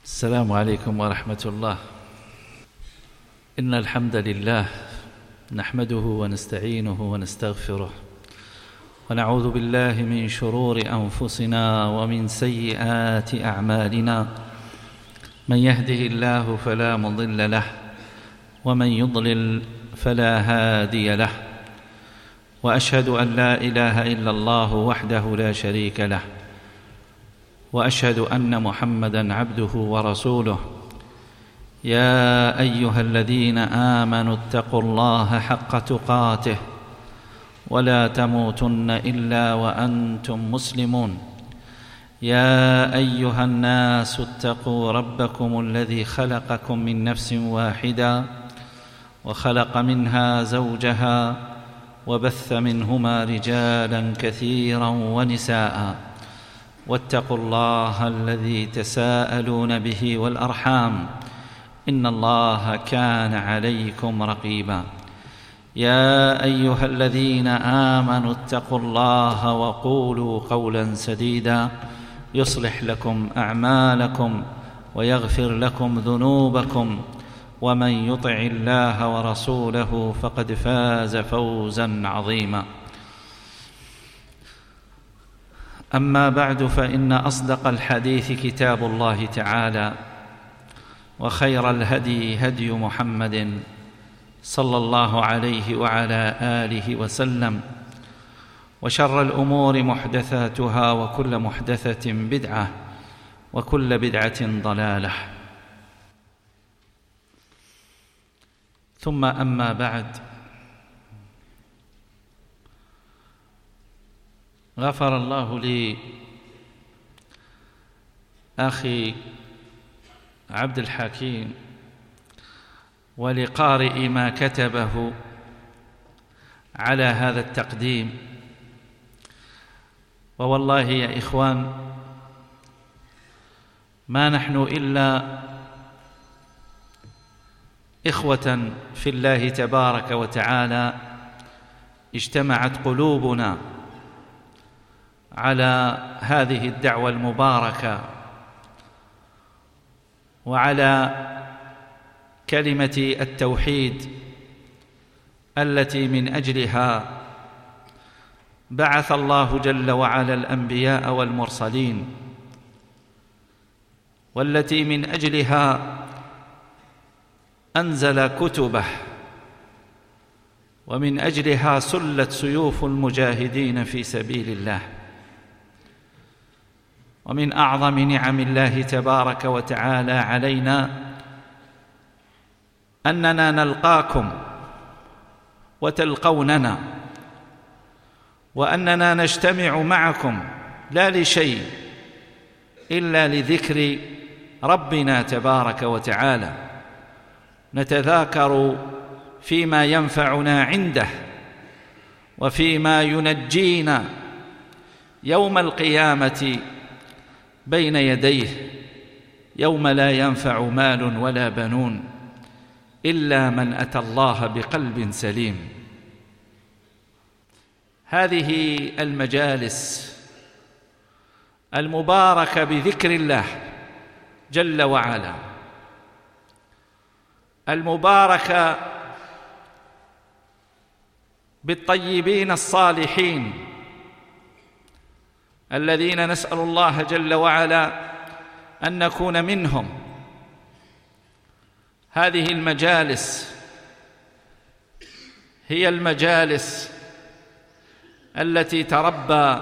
السلام عليكم ورحمة الله. إن الحمد لله نحمده ونستعينه ونستغفره، ونعوذ بالله من شرور أنفسنا ومن سيئات أعمالنا. من يهده الله فلا مضل له، ومن يضلل فلا هادي له، وأشهد أن لا إله إلا الله وحده لا شريك له، وأشهد أن محمدًا عبده ورسوله. يا أيها الذين آمنوا اتقوا الله حق تقاته ولا تموتن إلا وأنتم مسلمون. يا أيها الناس اتقوا ربكم الذي خلقكم من نفس واحدة وخلق منها زوجها وبث منهما رجالا كثيرا ونساء، واتقوا الله الذي تساءلون به والأرحام، إن الله كان عليكم رقيبا. يا أيها الذين آمنوا اتقوا الله وقولوا قولا سديدا يصلح لكم أعمالكم ويغفر لكم ذنوبكم، ومن يطع الله ورسوله فقد فاز فوزا عظيما. أما بعد، فإن أصدق الحديث كتاب الله تعالى، وخير الهدي هدي محمد صلى الله عليه وعلى آله وسلم، وشر الأمور محدثاتها، وكل محدثة بدعة، وكل بدعة ضلالة. ثم أما بعد، غفر الله لي أخي عبد الحكيم ولقارئ ما كتبه على هذا التقديم. ووالله يا إخوان، ما نحن إلا إخوة في الله تبارك وتعالى، اجتمعت قلوبنا على هذه الدعوة المباركة وعلى كلمة التوحيد التي من أجلها بعث الله جل وعلا الأنبياء والمرسلين، والتي من أجلها أنزل كتبه، ومن أجلها سلت سيوف المجاهدين في سبيل الله. ومن أعظم نعم الله تبارك وتعالى علينا أننا نلقاكم وتلقوننا، وأننا نجتمع معكم لا لشيء إلا لذكر ربنا تبارك وتعالى، نتذاكر فيما ينفعنا عنده، وفيما ينجينا يوم القيامة بين يديه، يوم لا ينفع مال ولا بنون إلا من أتى الله بقلب سليم. هذه المجالس المباركة بذكر الله جل وعلا، المباركة بالطيبين الصالحين الذين نسأل الله جل وعلا أن نكون منهم. هذه المجالس هي المجالس التي تربى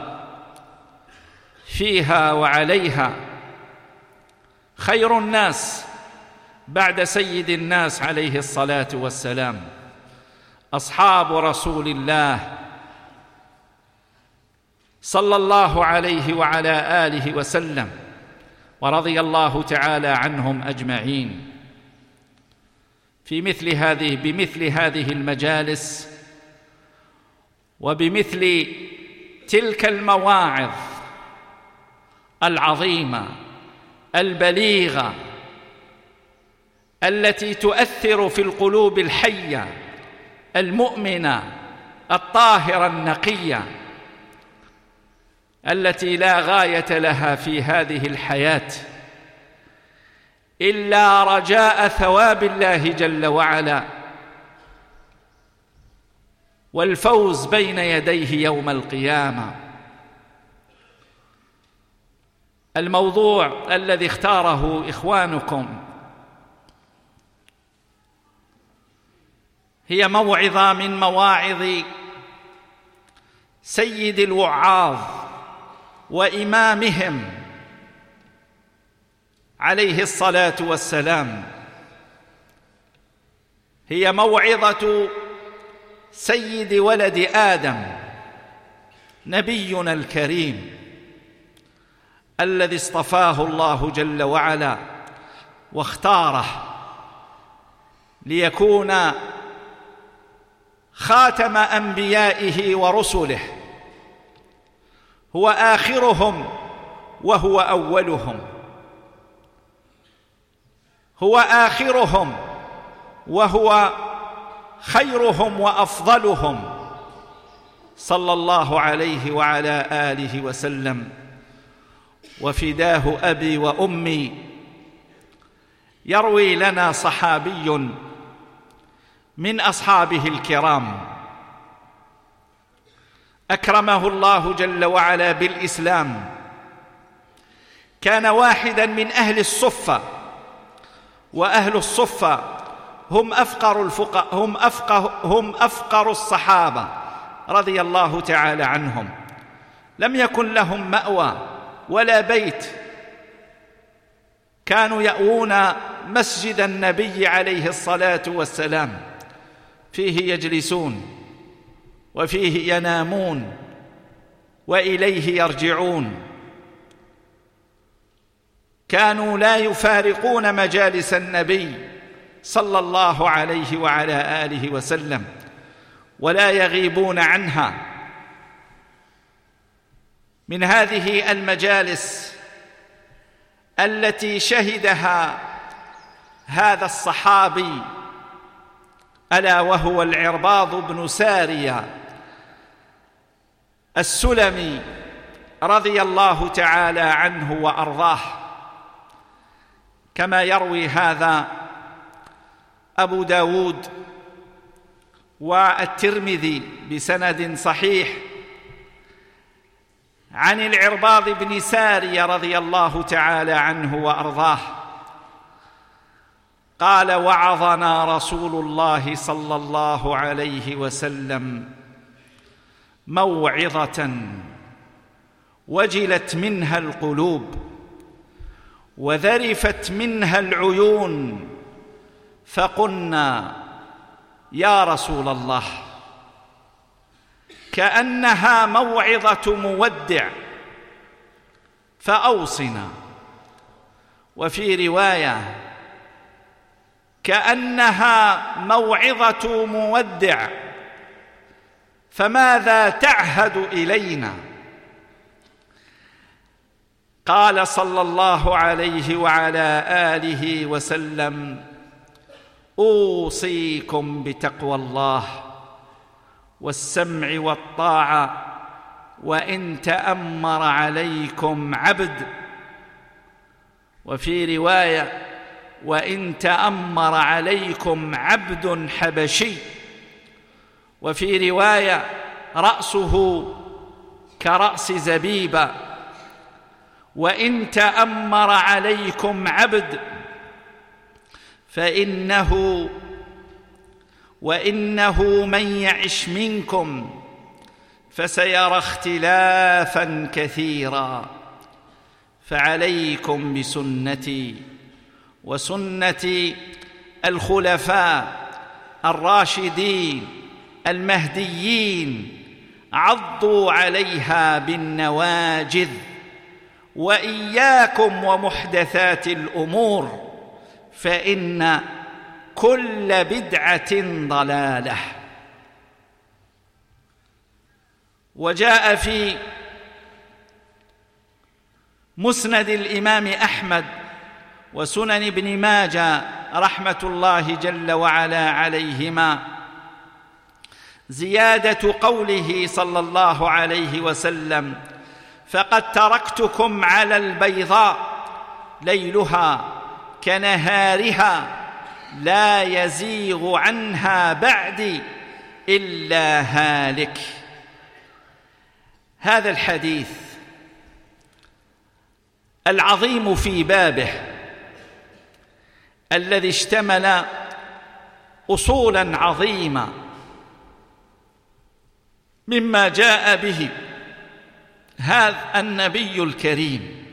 فيها وعليها خير الناس بعد سيد الناس عليه الصلاة والسلام، أصحاب رسول الله صلى الله عليه وعلى آله وسلم، ورضي الله تعالى عنهم أجمعين. بمثل هذه المجالس، وبمثل تلك المواعظ العظيمة البليغة التي تؤثر في القلوب الحية المؤمنة الطاهرة النقية، التي لا غاية لها في هذه الحياة إلا رجاء ثواب الله جل وعلا والفوز بين يديه يوم القيامة. الموضوع الذي اختاره إخوانكم هي موعظة من مواعظ سيد الوعاظ وإمامهم عليه الصلاة والسلام، هي موعظة سيد ولد آدم نبينا الكريم الذي اصطفاه الله جل وعلا واختاره ليكون خاتم أنبيائه ورسله، هو آخرهم وهو أولهم، هو آخرهم وهو خيرهم وأفضلهم صلى الله عليه وعلى آله وسلم. وفداه أبي وأمي يروي لنا صحابي من أصحابه الكرام أكرمه الله جل وعلا بالإسلام، كان واحدا من أهل الصفة، وأهل الصفة هم أفقر الصحابة رضي الله تعالى عنهم، لم يكن لهم مأوى ولا بيت، كانوا يأوون مسجد النبي عليه الصلاة والسلام، فيه يجلسون وفيه ينامون وإليه يرجعون، كانوا لا يفارقون مجالس النبي صلى الله عليه وعلى آله وسلم ولا يغيبون عنها. من هذه المجالس التي شهدها هذا الصحابي ألا وهو العرباض بن سارية السلمي رضي الله تعالى عنه وأرضاه، كما يروي هذا أبو داود والترمذي بسند صحيح عن العرباض بن سارية رضي الله تعالى عنه وأرضاه قال: وعظنا رسول الله صلى الله عليه وسلم موعظة وجلت منها القلوب وذرفت منها العيون، فقلنا: يا رسول الله، كأنها موعظة مودع فأوصنا. وفي رواية: كأنها موعظة مودع فماذا تعهد إلينا؟ قال صلى الله عليه وعلى آله وسلم: أوصيكم بتقوى الله والسمع والطاعة وإن تأمر عليكم عبد. وفي رواية: وإن تأمر عليكم عبد حبشي. وفي رواية: رأسه كرأس زبيبة. وإن تأمر عليكم عبد وإنه من يعش منكم فسيرى اختلافا كثيرا، فعليكم بسنتي وسنة الخلفاء الراشدين المهديين، عضوا عليها بالنواجذ، وإياكم ومحدثات الأمور فإن كل بدعة ضلالة. وجاء في مسند الإمام أحمد وسنن ابن ماجه رحمة الله جل وعلا عليهما زيادة قوله صلى الله عليه وسلم: فقد تركتكم على البيضاء ليلها كنهارها لا يزيغ عنها بعدي إلا هالك. هذا الحديث العظيم في بابه الذي اشتمل أصولاً عظيمة مما جاء به هذا النبي الكريم،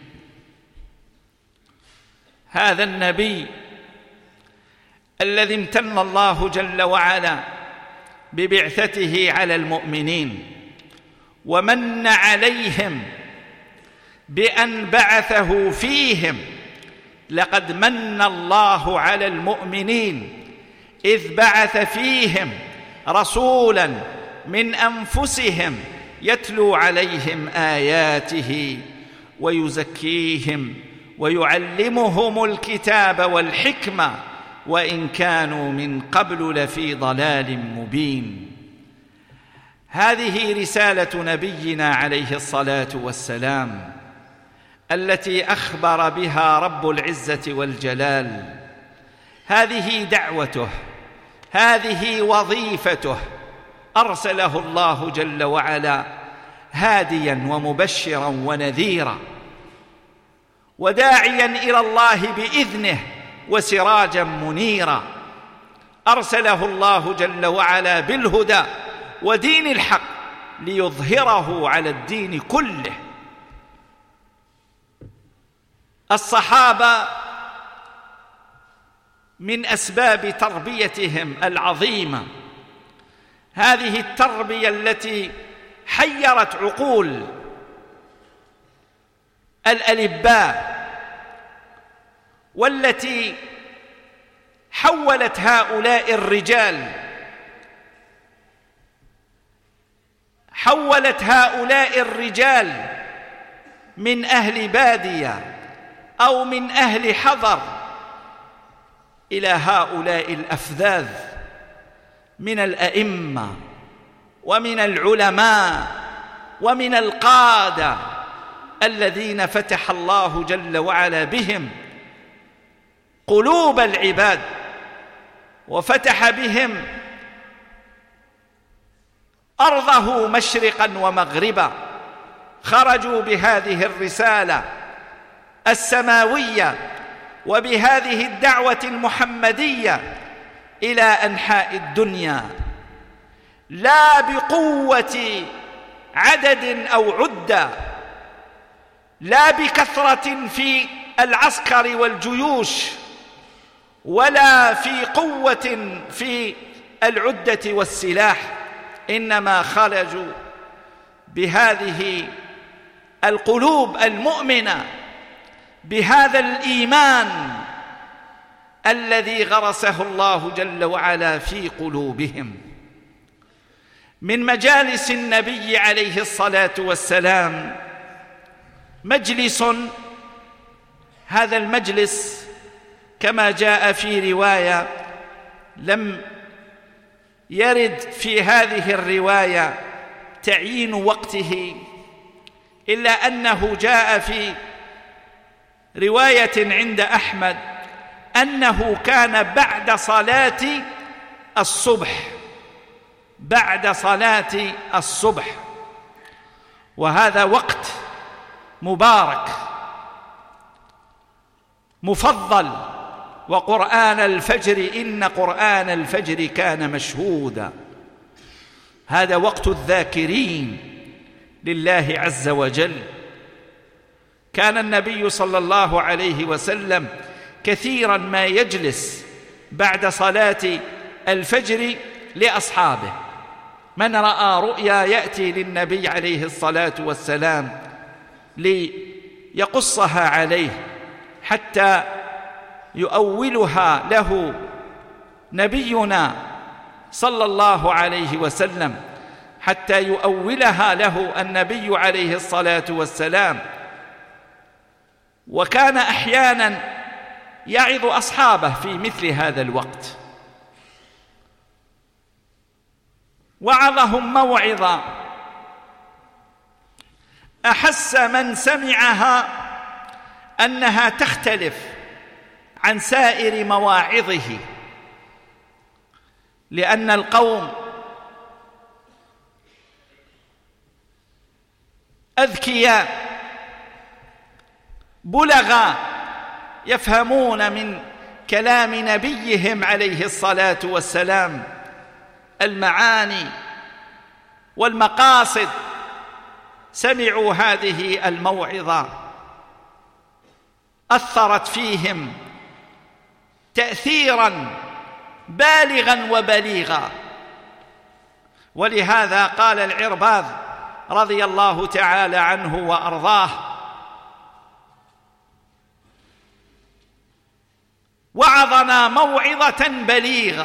هذا النبي الذي امتن الله جل وعلا ببعثته على المؤمنين ومن عليهم بأن بعثه فيهم. لقد من الله على المؤمنين إذ بعث فيهم رسولا من أنفسهم يتلو عليهم آياته ويزكيهم ويعلمهم الكتاب والحكمة وإن كانوا من قبل لفي ضلال مبين. هذه رسالة نبينا عليه الصلاة والسلام التي أخبر بها رب العزة والجلال. هذه دعوته، هذه وظيفته. أرسله الله جل وعلا هاديا ومبشرا ونذيرا وداعيا إلى الله بإذنه وسراجا منيرا. أرسله الله جل وعلا بالهدى ودين الحق ليظهره على الدين كله. الصحابة من أسباب تربيتهم العظيمة هذه التربية التي حيرت عقول الألباء والتي حولت هؤلاء الرجال من أهل بادية أو من أهل حضر إلى هؤلاء الأفذاذ من الأئمة ومن العلماء ومن القادة الذين فتح الله جل وعلا بهم قلوب العباد وفتح بهم أرضه مشرقا ومغربا. خرجوا بهذه الرسالة السماوية وبهذه الدعوة المحمدية إلى أنحاء الدنيا، لا بقوة عدد أو عدة، لا بكثرة في العسكر والجيوش، ولا في قوة في العدة والسلاح، إنما خرجوا بهذه القلوب المؤمنة بهذا الإيمان الذي غرسه الله جل وعلا في قلوبهم. من مجالس النبي عليه الصلاة والسلام مجلس، هذا المجلس كما جاء في رواية لم يرد في هذه الرواية تعيين وقته، إلا أنه جاء في رواية عند أحمد أنه كان بعد صلاة الصبح، وهذا وقت مبارك مفضل. وقرآن الفجر إن قرآن الفجر كان مشهودا. هذا وقت الذاكرين لله عز وجل. كان النبي صلى الله عليه وسلم كثيرا ما يجلس بعد صلاة الفجر لأصحابه. من رأى رؤيا يأتي للنبي عليه الصلاة والسلام ليقصها عليه حتى يؤولها له نبينا صلى الله عليه وسلم، حتى يؤولها له النبي عليه الصلاة والسلام. وكان أحيانا يعظ أصحابه في مثل هذا الوقت. وعظهم موعظة أحس من سمعها أنها تختلف عن سائر مواعظه، لأن القوم أذكياء بلغاء يفهمون من كلام نبيهم عليه الصلاة والسلام المعاني والمقاصد. سمعوا هذه الموعظة أثرت فيهم تأثيراً بالغاً وبليغاً، ولهذا قال العرباض رضي الله تعالى عنه وأرضاه: وعظنا موعظة بليغة.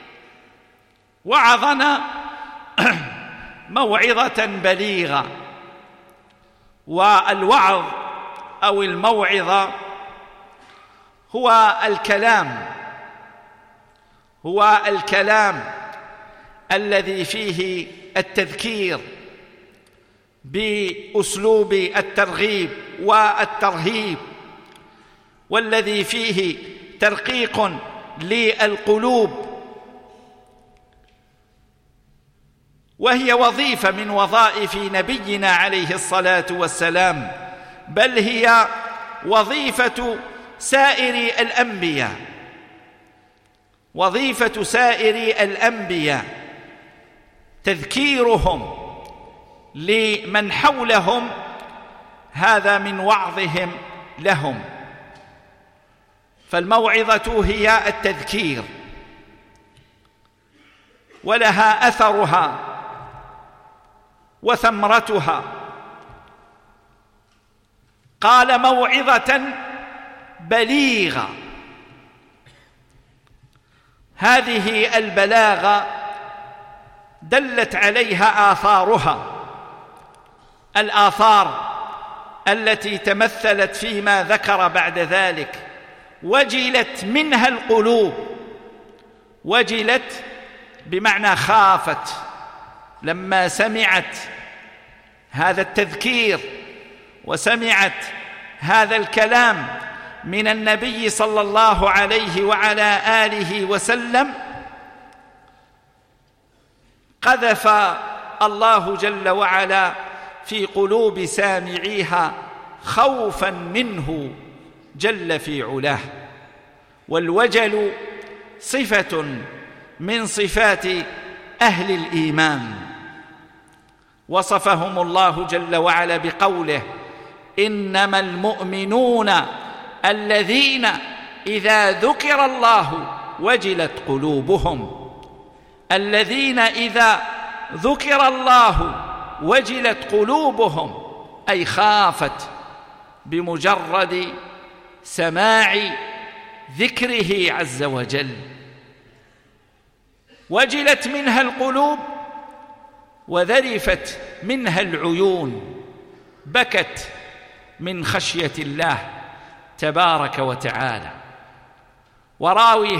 وعظنا موعظة بليغة. والوعظ أو الموعظة هو الكلام الذي فيه التذكير بأسلوب الترغيب والترهيب، والذي فيه ترقيق للقلوب، وهي وظيفة من وظائف نبينا عليه الصلاة والسلام، بل هي وظيفة سائر الأنبياء، وظيفة سائر الأنبياء تذكيرهم لمن حولهم، هذا من وعظهم لهم. فالموعظة هي التذكير، ولها أثرها وثمرتها. قال: موعظة بليغة. هذه البلاغة دلت عليها آثارها، الآثار التي تمثلت فيما ذكر بعد ذلك. وجلت منها القلوب، وجلت بمعنى خافت لما سمعت هذا التذكير وسمعت هذا الكلام من النبي صلى الله عليه وعلى آله وسلم. قذف الله جل وعلا في قلوب سامعيها خوفا منه جل في علاه. والوجل صفة من صفات أهل الإيمان، وصفهم الله جل وعلا بقوله: إنما المؤمنون الذين إذا ذكر الله وجلت قلوبهم. الذين إذا ذكر الله وجلت قلوبهم، أي خافت بمجرد سماع ذكره عز وجل. وجلت منها القلوب وذرفت منها العيون، بكت من خشية الله تبارك وتعالى. وراوي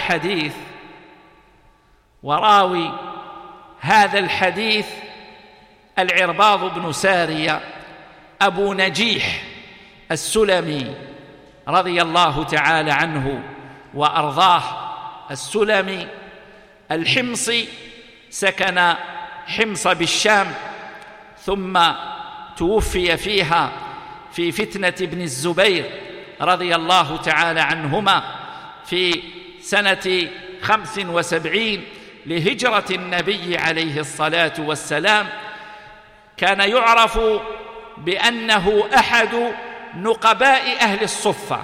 هذا الحديث العرباض بن سارية أبو نجيح السلمي رضي الله تعالى عنه وأرضاه، السلمي الحمصي، سكن حمص بالشام، ثم توفي فيها في فتنة ابن الزبير رضي الله تعالى عنهما في سنة 75 لهجرة النبي عليه الصلاة والسلام. كان يعرف بأنه أحد نقباء أهل الصفة،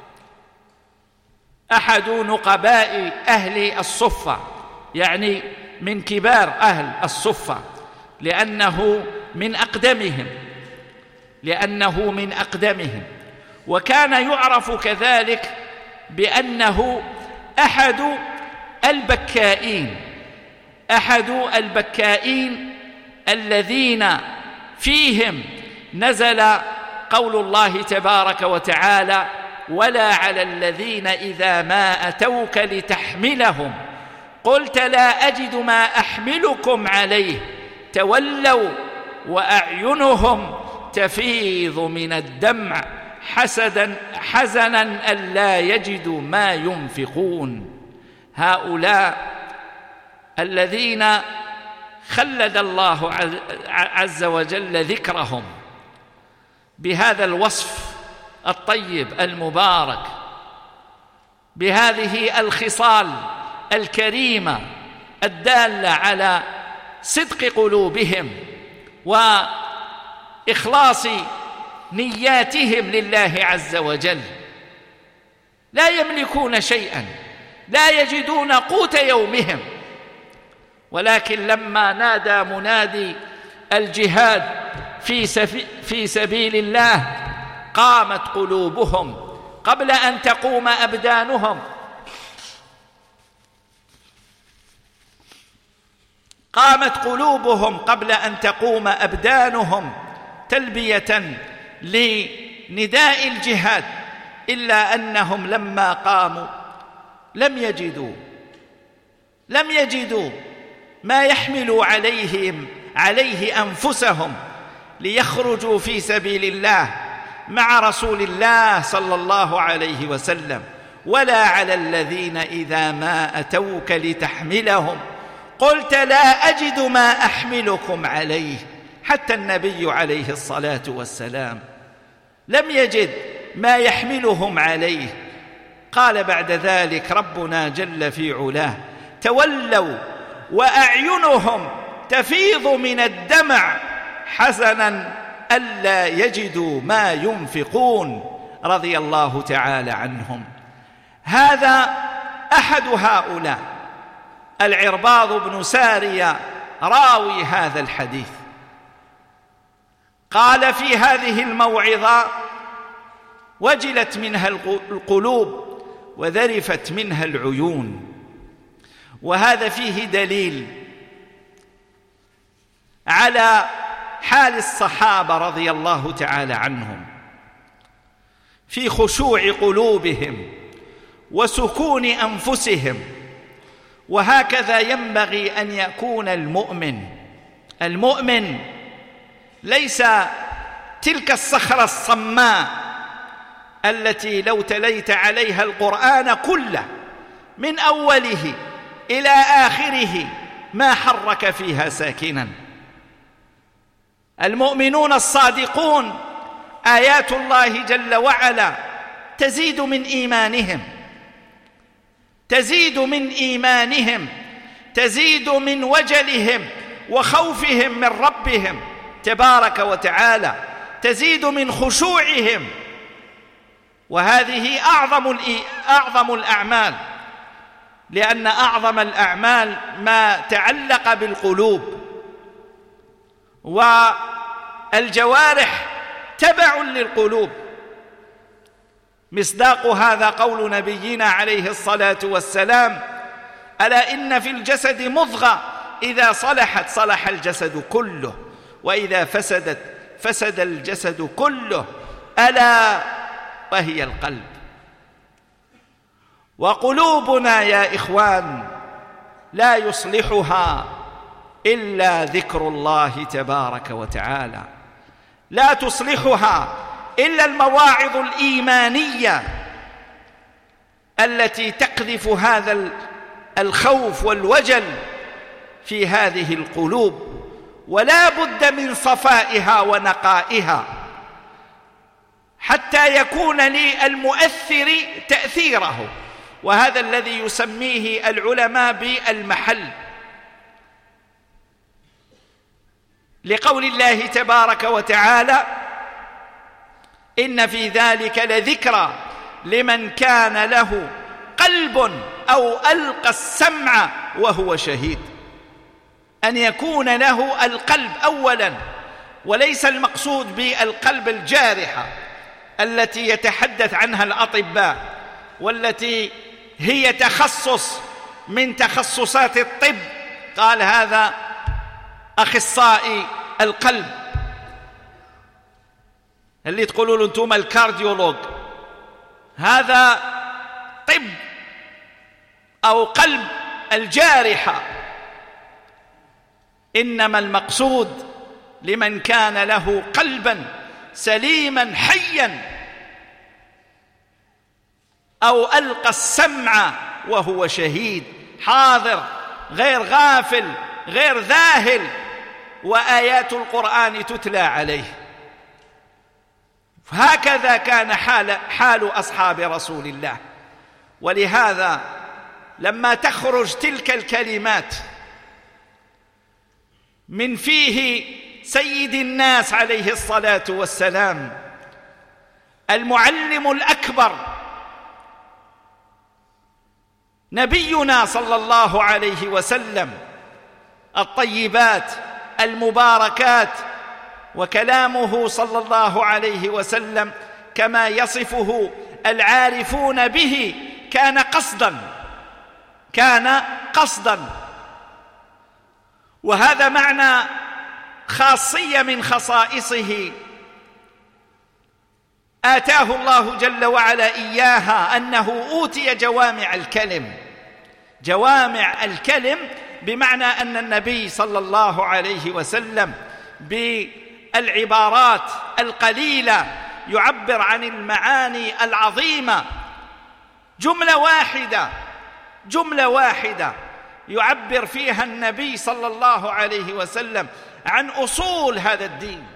أحد نقباء أهل الصفة، يعني من كبار أهل الصفة، لأنه من أقدمهم. وكان يعرف كذلك بأنه أحد البكائين الذين فيهم نزل قول الله تبارك وتعالى: ولا على الذين إذا ما أتوك لتحملهم قلت لا أجد ما أحملكم عليه تولوا وأعينهم تفيض من الدمع حزنا ألا يجدوا ما ينفقون. هؤلاء الذين خلد الله عز وجل ذكرهم بهذا الوصف الطيب المبارك، بهذه الخصال الكريمة الدالة على صدق قلوبهم وإخلاص نياتهم لله عز وجل، لا يملكون شيئا، لا يجدون قوت يومهم، ولكن لما نادى منادي الجهاد في سبيل الله قامت قلوبهم قبل أن تقوم أبدانهم، قامت قلوبهم قبل أن تقوم أبدانهم تلبية لنداء الجهاد، إلا أنهم لما قاموا لم يجدوا ما يحملوا عليه أنفسهم ليخرجوا في سبيل الله مع رسول الله صلى الله عليه وسلم، ولا على الذين إذا ما أتوك لتحملهم قلت لا أجد ما أحملكم عليه. حتى النبي عليه الصلاة والسلام لم يجد ما يحملهم عليه. قال بعد ذلك ربنا جل في علاه: تولوا وأعينهم تفيض من الدمع حزنا ألا يجدوا ما ينفقون، رضي الله تعالى عنهم. هذا أحد هؤلاء العرباض بن سارية راوي هذا الحديث، قال في هذه الموعظة: وجلت منها القلوب وذرفت منها العيون. وهذا فيه دليل على حال الصحابة رضي الله تعالى عنهم في خشوع قلوبهم وسكون أنفسهم. وهكذا ينبغي أن يكون المؤمن ليس تلك الصخرة الصماء التي لو تليت عليها القرآن كله من أوله إلى آخره ما حرك فيها ساكنا. المؤمنون الصادقون آيات الله جل وعلا تزيد من إيمانهم، تزيد من وجلهم وخوفهم من ربهم تبارك وتعالى، تزيد من خشوعهم. وهذه أعظم الأعمال، لأن أعظم الأعمال ما تعلق بالقلوب، والجوارح تبع للقلوب. مصداق هذا قول نبينا عليه الصلاة والسلام: ألا إن في الجسد مضغة إذا صلحت صلح الجسد كله، وإذا فسدت فسد الجسد كله، ألا وهي القلب. وقلوبنا يا إخوان لا يصلحها إلا ذكر الله تبارك وتعالى، لا تصلحها إلا المواعظ الإيمانية التي تقذف هذا الخوف والوجل في هذه القلوب. ولا بد من صفائها ونقائها حتى يكون للمؤثر تأثيره، وهذا الذي يسميه العلماء بالمحل، لقول الله تبارك وتعالى: إن في ذلك لذكرى لمن كان له قلب أو ألقى السمع وهو شهيد. أن يكون له القلب أولا، وليس المقصود بالقلب الجارحة التي يتحدث عنها الأطباء، والتي هي تخصص من تخصصات الطب، قال هذا أخصائي القلب، اللي تقولوا له أنتم الكارديولوج، هذا طب أو قلب الجارحة. إنما المقصود لمن كان له قلبا سليما حيا أو ألقى السمع وهو شهيد، حاضر غير غافل غير ذاهل، وآيات القرآن تتلى عليه. هكذا كان حال أصحاب رسول الله. ولهذا لما تخرج تلك الكلمات من فيه سيد الناس عليه الصلاة والسلام، المعلم الأكبر نبينا صلى الله عليه وسلم، الطيبات المباركات، وكلامه صلى الله عليه وسلم كما يصفه العارفون به كان قصدا. وهذا معنى خاصية من خصائصه آتاه الله جل وعلا إياها، أنه أوتي جوامع الكلم. جوامع الكلم بمعنى أن النبي صلى الله عليه وسلم بالعبارات القليلة يعبر عن المعاني العظيمة. جملة واحدة يعبر فيها النبي صلى الله عليه وسلم عن أصول هذا الدين.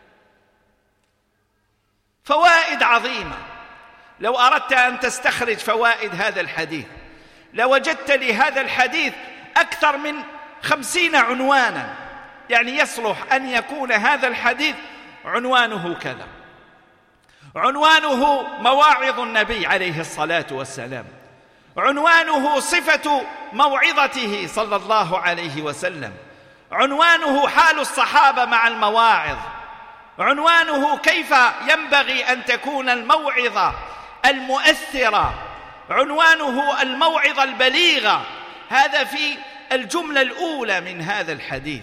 فوائد عظيمة. لو أردت أن تستخرج فوائد هذا الحديث لوجدت لهذا الحديث أكثر من 50 عنوانا، يعني يصلح أن يكون هذا الحديث عنوانه كذا. عنوانه مواعظ النبي عليه الصلاة والسلام، عنوانه صفة موعظته صلى الله عليه وسلم، عنوانه حال الصحابة مع المواعظ، عنوانه كيف ينبغي أن تكون الموعظة المؤثرة، عنوانه الموعظة البليغة. هذا في الجملة الأولى من هذا الحديث.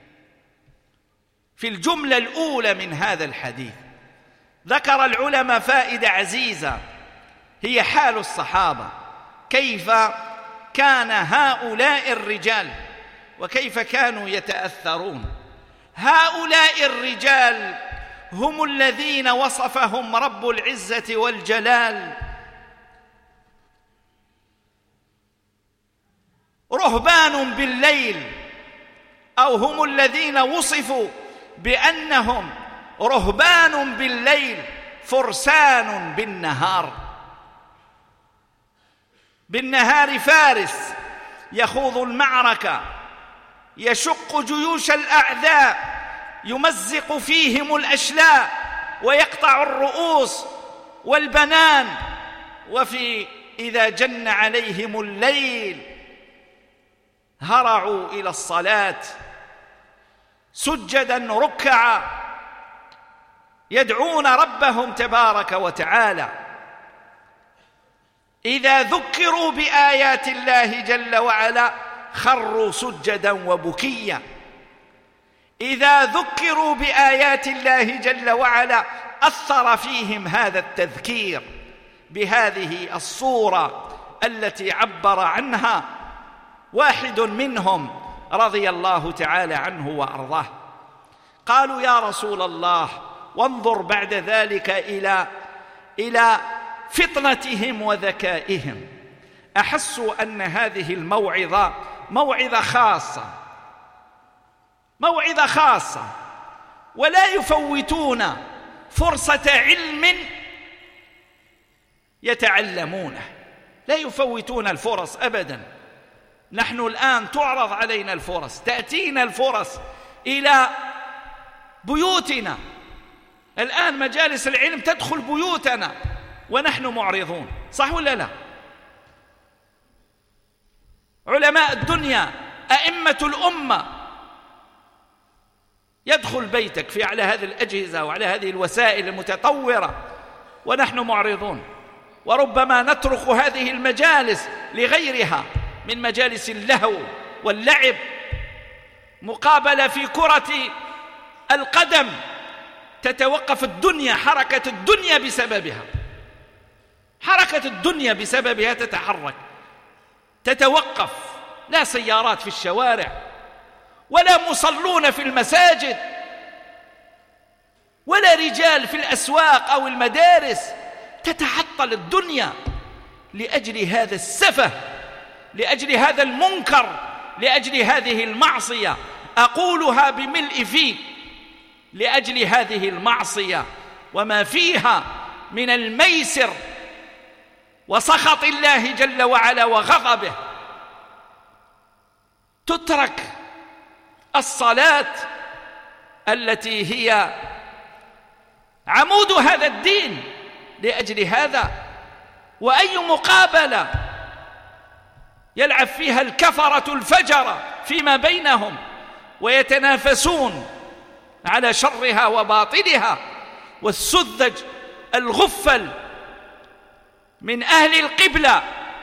في الجملة الأولى من هذا الحديث ذكر العلماء فائدة عزيزة، هي حال الصحابة، كيف كان هؤلاء الرجال وكيف كانوا يتأثرون. هؤلاء الرجال هم الذين وصفهم رب العزة والجلال رهبان بالليل، أو هم الذين وصفوا بأنهم رهبان بالليل فرسان بالنهار. بالنهار فارس يخوض المعركة، يشق جيوش الأعداء، يمزق فيهم الأشلاء ويقطع الرؤوس والبنان. إذا جن عليهم الليل هرعوا إلى الصلاة سجدا ركعا يدعون ربهم تبارك وتعالى. إذا ذكروا بآيات الله جل وعلا خروا سجدا وبكيا. إذا ذكروا بآيات الله جل وعلا أثر فيهم هذا التذكير بهذه الصورة التي عبر عنها واحد منهم رضي الله تعالى عنه وأرضاه. قالوا يا رسول الله، وانظر بعد ذلك إلى فطنتهم وذكائهم، أحسوا أن هذه الموعظة موعظة خاصة، ولا يفوتون فرصة علم يتعلمونه، لا يفوتون الفرص أبدا. نحن الآن تعرض علينا الفرص، تأتينا الفرص إلى بيوتنا. الآن مجالس العلم تدخل بيوتنا ونحن معرضون، صح ولا لا؟ علماء الدنيا، أئمة الأمة، يدخل بيتك على هذه الأجهزة وعلى هذه الوسائل المتطورة ونحن معرضون. وربما نترك هذه المجالس لغيرها من مجالس اللهو واللعب، مقابلة في كرة القدم تتوقف الدنيا، حركة الدنيا بسببها، حركة الدنيا بسببها تتحرك تتوقف. لا سيارات في الشوارع، ولا مصلون في المساجد، ولا رجال في الأسواق أو المدارس، تتعطل الدنيا لأجل هذا السفه، لأجل هذا المنكر، لأجل هذه المعصية. أقولها بملء فيه، لأجل هذه المعصية وما فيها من الميسر وسخط الله جل وعلا وغضبه، تترك الصلاة التي هي عمود هذا الدين لأجل هذا. وأي مقابلة يلعب فيها الكفرة الفجرة فيما بينهم ويتنافسون على شرها وباطلها، والسذج الغفل من أهل القبلة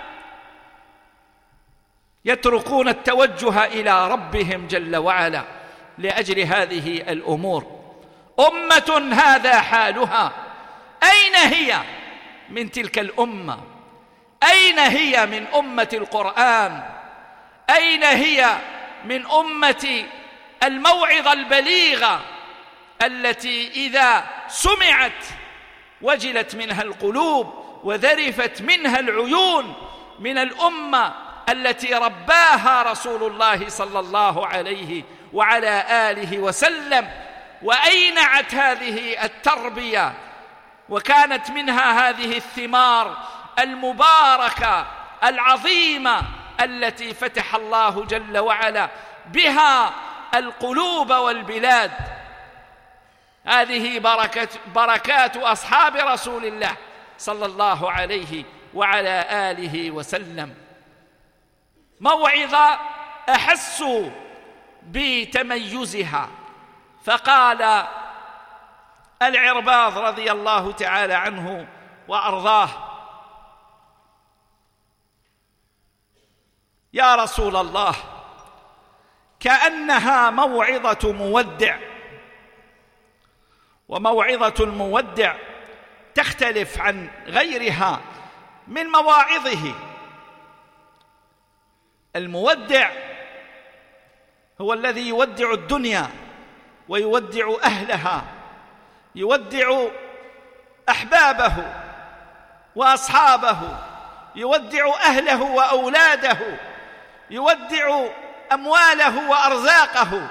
يتركون التوجه إلى ربهم جل وعلا لأجل هذه الأمور. أمة هذا حالها، أين هي من تلك الأمة؟ أين هي من أمة القرآن؟ أين هي من أمة الموعظة البليغة التي إذا سمعت وجلت منها القلوب وذرفت منها العيون، من الأمة التي رباها رسول الله صلى الله عليه وعلى آله وسلم، وأينعت هذه التربية وكانت منها هذه الثمار المباركة العظيمة التي فتح الله جل وعلا بها القلوب والبلاد. هذه بركات أصحاب رسول الله صلى الله عليه وعلى آله وسلم. موعظة أحسوا بتميزها، فقال العرباض رضي الله تعالى عنه وأرضاه: يا رسول الله، كأنها موعظة مودع، وموعظة المودع تختلف عن غيرها من مواعظه. المودع هو الذي يودع الدنيا ويودع أهلها، يودع أحبابه وأصحابه، يودع أهله وأولاده، يودع أمواله وأرزاقه،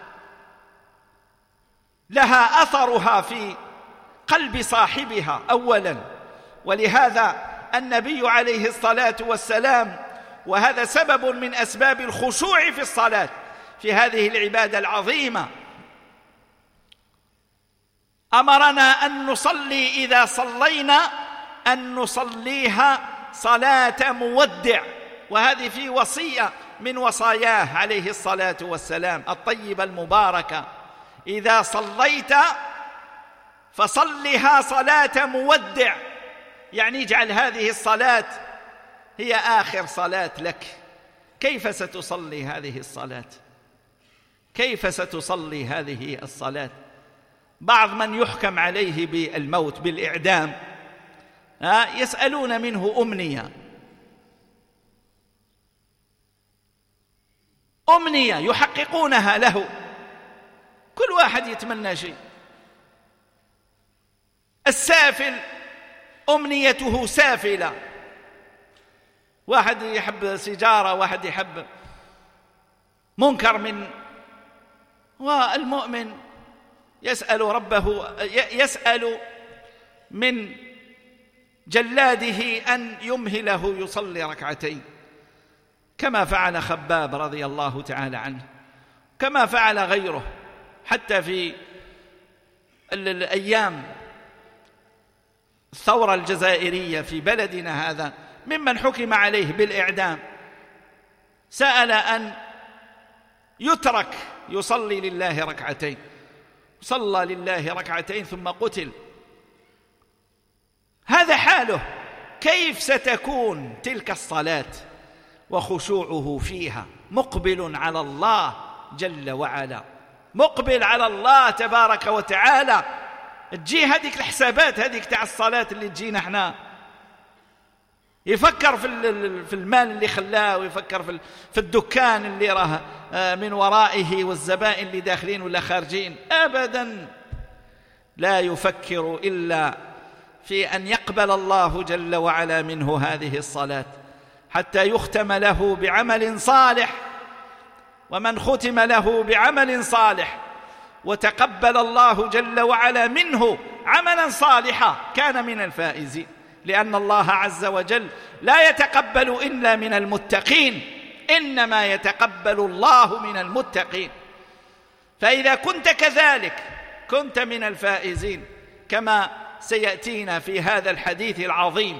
لها أثرها في قلب صاحبها أولا. ولهذا النبي عليه الصلاة والسلام، وهذا سبب من أسباب الخشوع في الصلاة في هذه العبادة العظيمة، أمرنا أن نصلي إذا صلينا أن نصليها صلاة مودع، وهذه في وصية من وصاياه عليه الصلاة والسلام الطيبة المباركة: إذا صليت فصلها صلاة مودع، يعني اجعل هذه الصلاة هي آخر صلاة لك. كيف ستصلي هذه الصلاة؟ كيف ستصلي هذه الصلاة؟ بعض من يحكم عليه بالموت بالإعدام يسألون منه أمنية يحققونها له، كل واحد يتمنى شيء. السافل أمنيته سافلة، واحد يحب سيجارة، واحد يحب منكر من، والمؤمن يسأل ربه، يسأل من جلاده أن يمهله يصلي ركعتين، كما فعل خباب رضي الله تعالى عنه، كما فعل غيره. حتى في الأيام الثورة الجزائرية في بلدنا هذا، ممن حكم عليه بالإعدام سأل أن يترك يصلي لله ركعتين، صلى لله ركعتين ثم قتل. هذا حاله. كيف ستكون تلك الصلاة وخشوعه فيها؟ مقبل على الله جل وعلا، مقبل على الله تبارك وتعالى. تجي هذيك الحسابات هذيك تاع الصلاة اللي تجينا احنا، يفكر في المال اللي خلاه، ويفكر في الدكان اللي راه من ورائه والزبائن اللي داخلين ولا خارجين. أبدا لا يفكر إلا في أن يقبل الله جل وعلا منه هذه الصلاة حتى يختم له بعمل صالح. ومن ختم له بعمل صالح وتقبل الله جل وعلا منه عملا صالحا كان من الفائزين، لأن الله عز وجل لا يتقبل إلا من المتقين، إنما يتقبل الله من المتقين. فإذا كنت كذلك كنت من الفائزين، كما سيأتينا في هذا الحديث العظيم.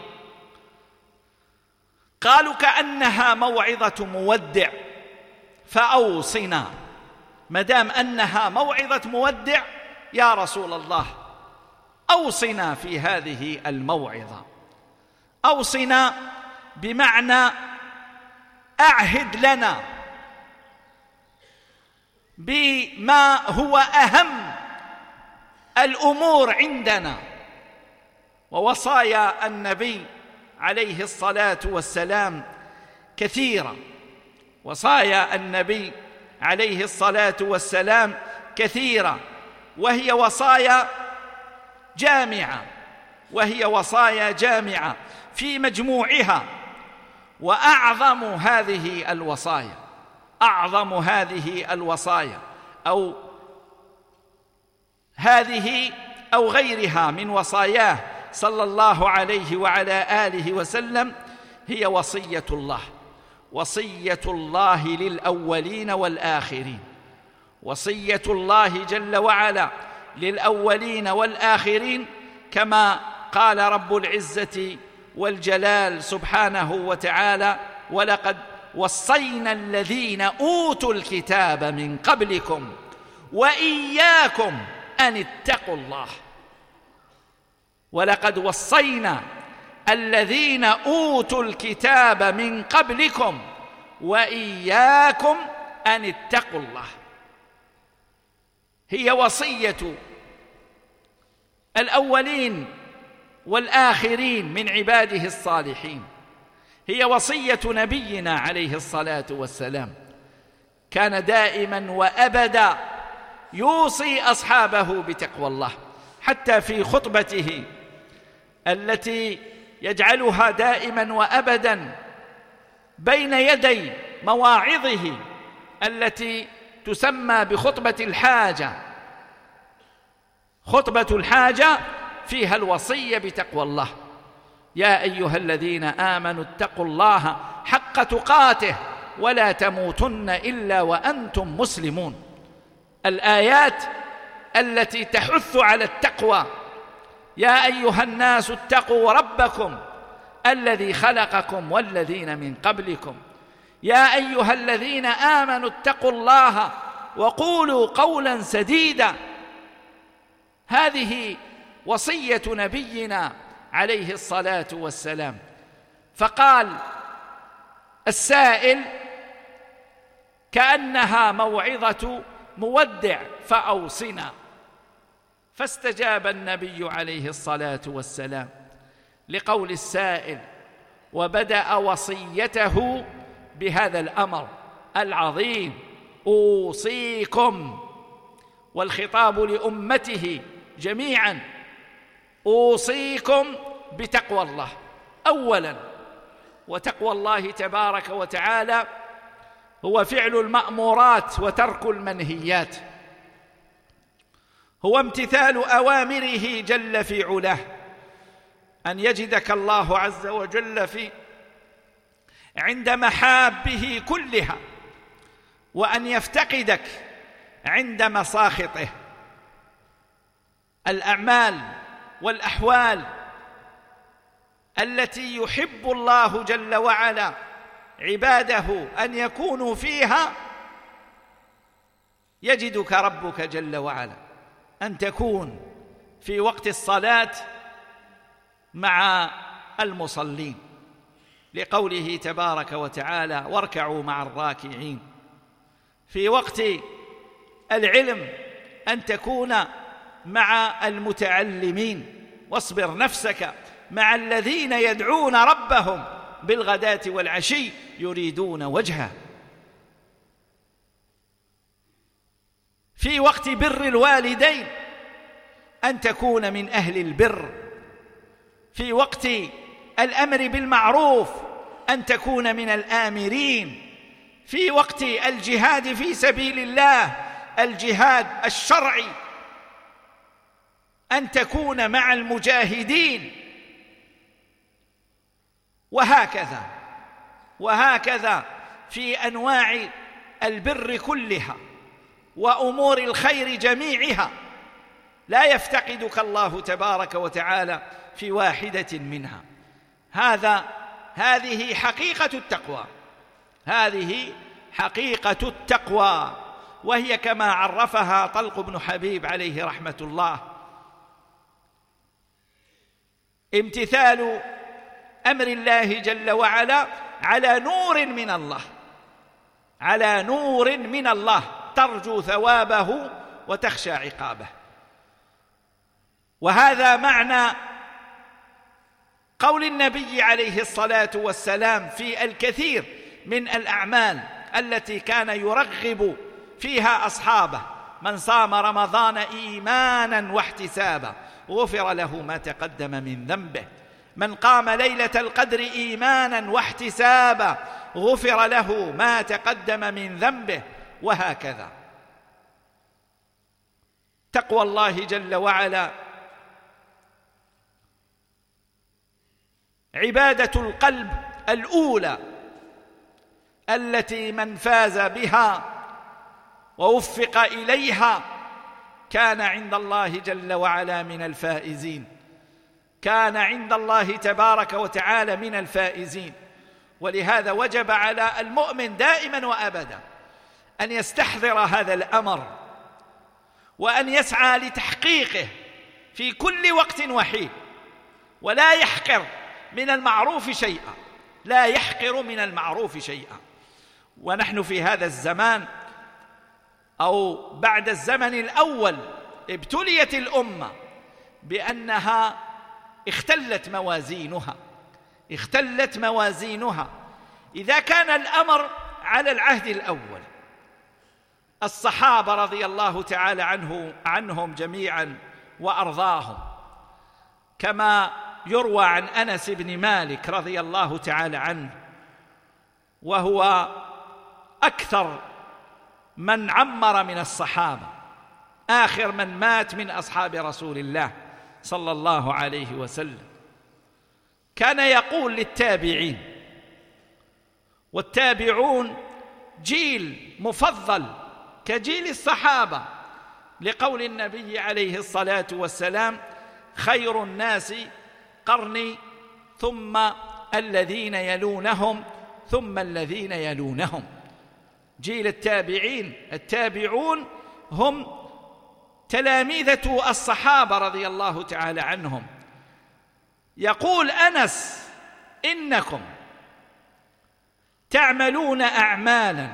قالوا كأنها موعظة مودع فأوصنا. مدام أنها موعظة مودع يا رسول الله أوصنا في هذه الموعظة. أوصنا بمعنى أعهد لنا بما هو أهم الأمور عندنا. ووصايا النبي عليه الصلاة والسلام كثيرة، وصايا النبي عليه الصلاة والسلام كثيرة، وهي وصايا جامعة في مجموعها. وأعظم هذه الوصايا أو هذه أو غيرها من وصاياه صلى الله عليه وعلى آله وسلم هي وصية الله للأولين والآخرين. وصية الله جل وعلا للأولين والآخرين، كما قال رب العزة والجلال سبحانه وتعالى: ولقد وصينا الذين أوتوا الكتاب من قبلكم وإياكم أن اتقوا الله. ولقد وصينا الذين أوتوا الكتاب من قبلكم وإياكم أن اتقوا الله. هي وصية الأولين والآخرين من عباده الصالحين، هي وصية نبينا عليه الصلاة والسلام. كان دائما وأبدا يوصي أصحابه بتقوى الله، حتى في خطبته التي يجعلها دائما وأبدا بين يدي مواعظه التي تسمى بخطبة الحاجة. خطبة الحاجة فيها الوصية بتقوى الله: يا أيها الذين آمنوا اتقوا الله حق تقاته ولا تموتن إلا وأنتم مسلمون. الآيات التي تحث على التقوى: يا أيها الناس اتقوا ربكم الذي خلقكم والذين من قبلكم، يا أيها الذين آمنوا اتقوا الله وقولوا قولا سديدا. هذه وصية نبينا عليه الصلاة والسلام. فقال السائل: كأنها موعظة مودع فأوصنا. فاستجاب النبي عليه الصلاة والسلام لقول السائل، وبدأ وصيته بهذا الأمر العظيم: أوصيكم. والخطاب لأمته جميعا: أوصيكم بتقوى الله أولا. وتقوى الله تبارك وتعالى هو فعل المأمورات وترك المنهيات، هو امتثال أوامره جل في علاه. أن يجدك الله عز وجل عند محابه كلها، وأن يفتقدك عند مساخطه. الأعمال والأحوال التي يحب الله جل وعلا عباده أن يكونوا فيها يجدك ربك جل وعلا أن تكون في وقت الصلاة مع المصلين، لقوله تبارك وتعالى: واركعوا مع الراكعين. في وقت العلم أن تكون مع المتعلمين، واصبر نفسك مع الذين يدعون ربهم بالغداة والعشي يريدون وجهه. في وقت بر الوالدين أن تكون من أهل البر، في وقت الأمر بالمعروف أن تكون من الآمرين، في وقت الجهاد في سبيل الله، الجهاد الشرعي، أن تكون مع المجاهدين، وهكذا في أنواع البر كلها وأمور الخير جميعها، لا يفتقدك الله تبارك وتعالى في واحدة منها. هذه حقيقة التقوى، هذه حقيقة التقوى، وهي كما عرفها طلق بن حبيب عليه رحمة الله: امتثال أمر الله جل وعلا على نور من الله، على نور من الله، ترجو ثوابه وتخشى عقابه. وهذا معنى قول النبي عليه الصلاة والسلام في الكثير من الأعمال التي كان يرغب فيها أصحابه: من صام رمضان إيمانا واحتسابا غفر له ما تقدم من ذنبه، من قام ليلة القدر إيمانا واحتسابا غفر له ما تقدم من ذنبه، وهكذا. تقوى الله جل وعلا عبادة القلب الأولى التي من فاز بها ووفق إليها كان عند الله جل وعلا من الفائزين، كان عند الله تبارك وتعالى من الفائزين. ولهذا وجب على المؤمن دائما وأبدا أن يستحضر هذا الأمر، وأن يسعى لتحقيقه في كل وقت وحين، ولا يحقر من المعروف شيئا، لا يحقر من المعروف شيئا. ونحن في هذا الزمان أو بعد الزمن الأول ابتليت الأمة بأنها اختلت موازينها. إذا كان الأمر على العهد الأول، الصحابة رضي الله تعالى عنهم جميعا وأرضاهم، كما يروى عن أنس بن مالك رضي الله تعالى عنه، وهو أكثر من عمر من الصحابة، آخر من مات من أصحاب رسول الله صلى الله عليه وسلم، كان يقول للتابعين، والتابعون جيل مفضل كجيل الصحابة، لقول النبي عليه الصلاة والسلام: خير الناس قرني ثم الذين يلونهم ثم الذين يلونهم. جيل التابعون هم تلاميذة الصحابة رضي الله تعالى عنهم. يقول أنس: إنكم تعملون أعمالا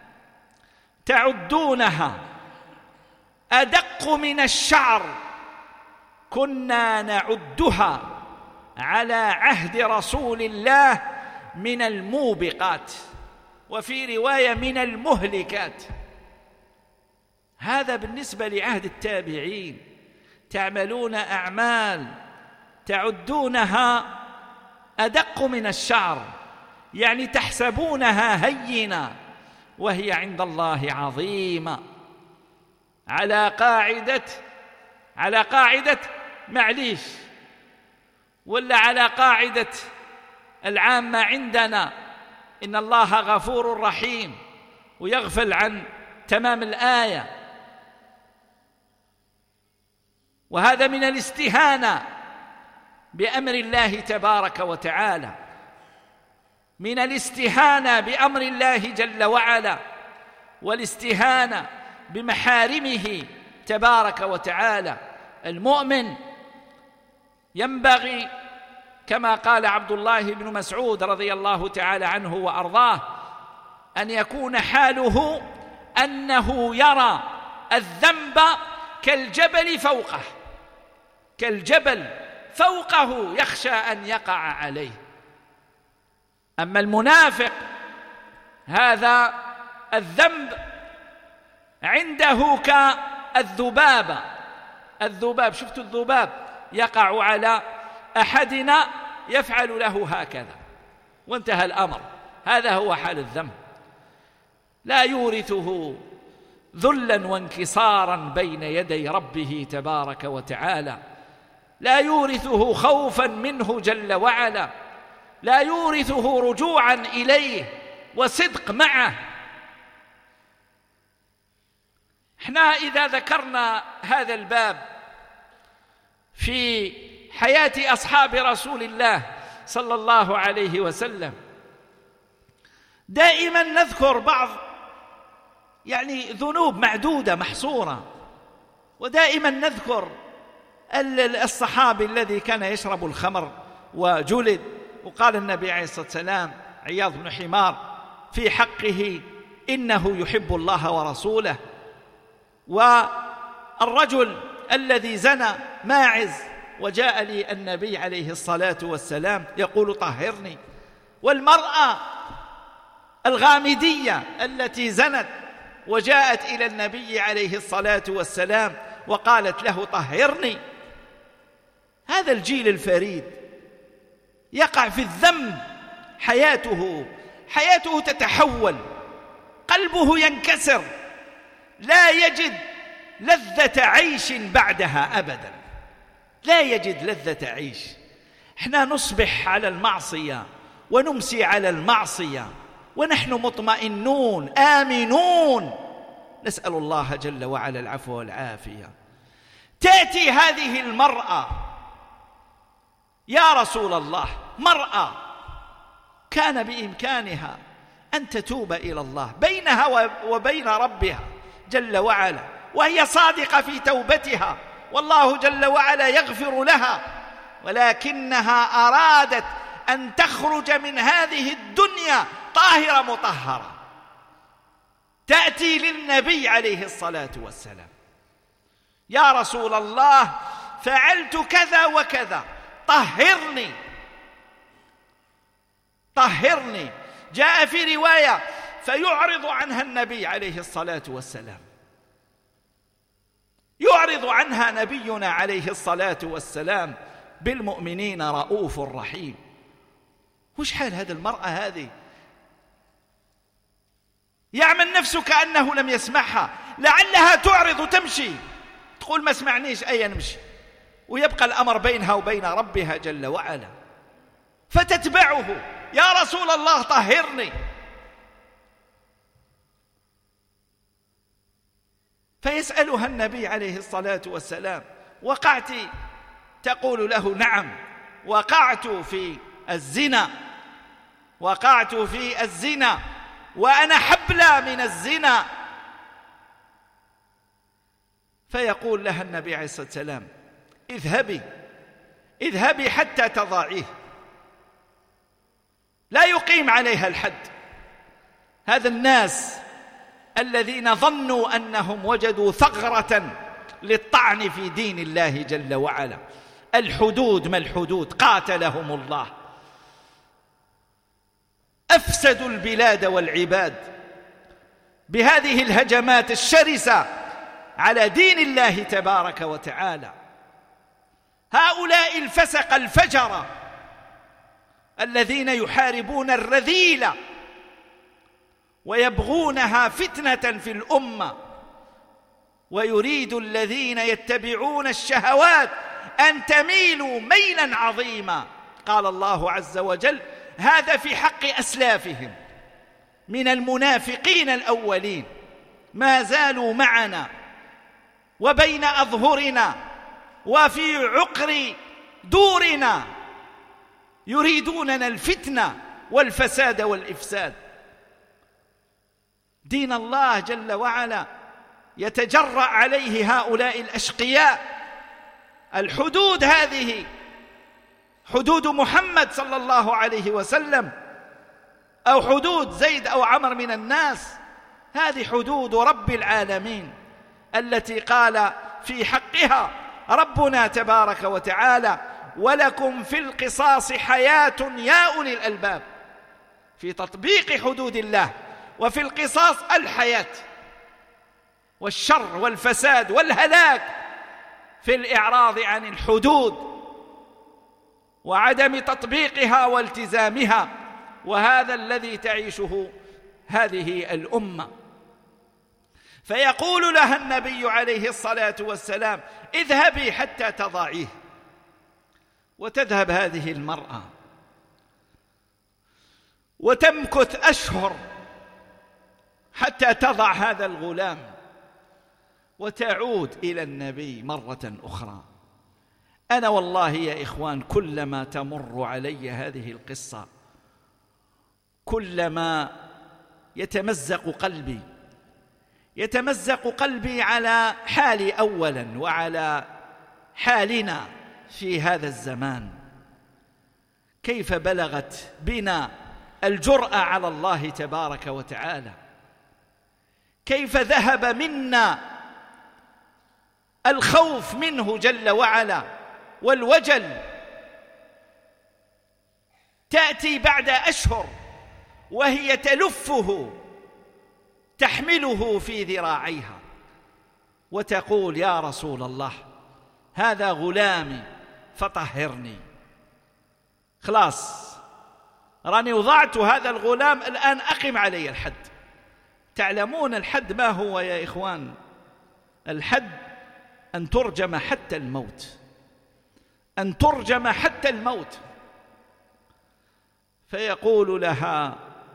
تعدونها أدق من الشعر كنا نعدها على عهد رسول الله من الموبقات، وفي رواية من المهلكات. هذا بالنسبة لعهد التابعين، تعملون أعمال تعدونها أدق من الشعر، يعني تحسبونها هينة وهي عند الله عظيمة، على قاعدة معليش، ولا على قاعدة العامة عندنا إن الله غفور رحيم، ويغفل عن تمام الآية. وهذا من الاستهانة بأمر الله تبارك وتعالى، من الاستهانة بأمر الله جل وعلا، والاستهانة بمحارمه تبارك وتعالى. المؤمن ينبغي كما قال عبد الله بن مسعود رضي الله تعالى عنه وأرضاه أن يكون حاله أنه يرى الذنب كالجبل فوقه يخشى أن يقع عليه. أما المنافق هذا الذنب عنده كالذباب. شفتوا الذباب يقع على أحدنا يفعل له هكذا وانتهى الأمر. هذا هو حال الذنب، لا يورثه ذلا وانكسارا بين يدي ربه تبارك وتعالى، لا يورثه خوفا منه جل وعلا، لا يورثه رجوعا إليه وصدق معه. احنا إذا ذكرنا هذا الباب في حياة أصحاب رسول الله صلى الله عليه وسلم دائما نذكر بعض ذنوب معدودة محصورة، ودائما نذكر الصحابي الذي كان يشرب الخمر وجلد، وقال النبي عليه الصلاة والسلام عياض بن حمار في حقه إنه يحب الله ورسوله. والرجل الذي زنى ماعز وجاء لي النبي عليه الصلاة والسلام يقول طهرني. والمرأة الغامدية التي زنت وجاءت إلى النبي عليه الصلاة والسلام وقالت له طهرني. هذا الجيل الفريد يقع في الذنب، حياته تتحول، قلبه ينكسر، لا يجد لذة عيش بعدها أبدا، لا يجد لذة عيش. احنا نصبح على المعصية ونمسي على المعصية ونحن مطمئنون آمنون، نسأل الله جل وعلا العفو والعافية. تأتي هذه المرأة يا رسول الله، مرأة كان بإمكانها أن تتوب إلى الله بينها وبين ربها جل وعلا، وهي صادقة في توبتها والله جل وعلا يغفر لها، ولكنها أرادت أن تخرج من هذه الدنيا طاهرة مطهرة. تأتي للنبي عليه الصلاة والسلام يا رسول الله فعلت كذا وكذا طهرني. جاء في رواية فيعرض عنها النبي عليه الصلاة والسلام، يعرض عنها نبينا عليه الصلاة والسلام بالمؤمنين رؤوف رحيم. وش حال هذه المرأة هذه؟ يعمل نفسه كأنه لم يسمعها، لعلها تعرض وتمشي تقول ما سمعنيش أي نمشي، ويبقى الأمر بينها وبين ربها جل وعلا، فتتبعه يا رسول الله طهرني. فيسألها النبي عليه الصلاة والسلام وقعت؟ تقول له نعم وقعت في الزنا وأنا حبلى من الزنا. فيقول لها النبي عليه الصلاة والسلام اذهبي حتى تضاعيه، لا يقيم عليها الحد. هذا الناس الذين ظنوا أنهم وجدوا ثغرة للطعن في دين الله جل وعلا، الحدود ما الحدود، قاتلهم الله، أفسدوا البلاد والعباد بهذه الهجمات الشرسة على دين الله تبارك وتعالى. هؤلاء الفسق الفجرة الذين يحاربون الرذيلة ويبغونها فتنة في الأمة، ويريد الذين يتبعون الشهوات أن تميلوا ميلا عظيما. قال الله عز وجل هذا في حق أسلافهم من المنافقين الأولين، ما زالوا معنا وبين أظهرنا وفي عقر دورنا، يريدوننا الفتنة والفساد والإفساد. دين الله جل وعلا يتجرأ عليه هؤلاء الأشقياء. الحدود هذه حدود محمد صلى الله عليه وسلم أو حدود زيد أو عمر من الناس، هذه حدود رب العالمين التي قال في حقها ربنا تبارك وتعالى ولكم في القصاص حياة يا أولي الألباب. في تطبيق حدود الله وفي القصاص الحياة، والشر والفساد والهلاك في الإعراض عن الحدود. وعدم تطبيقها والتزامها، وهذا الذي تعيشه هذه الأمة. فيقول لها النبي عليه الصلاة والسلام: اذهبي حتى تضعيه. وتذهب هذه المرأة وتمكث أشهر حتى تضع هذا الغلام، وتعود إلى النبي مرة أخرى. أنا والله يا إخوان كلما تمر علي هذه القصة كلما يتمزق قلبي على حالي أولا وعلى حالنا في هذا الزمان. كيف بلغت بنا الجرأة على الله تبارك وتعالى، كيف ذهب منا الخوف منه جل وعلا والوجل. تأتي بعد أشهر وهي تلفه تحمله في ذراعيها وتقول: يا رسول الله، هذا غلامي فطهرني، خلاص راني وضعت هذا الغلام، الآن أقم علي الحد. تعلمون الحد ما هو يا إخوان؟ الحد أن ترجم حتى الموت، أن ترجم حتى الموت. فيقول لها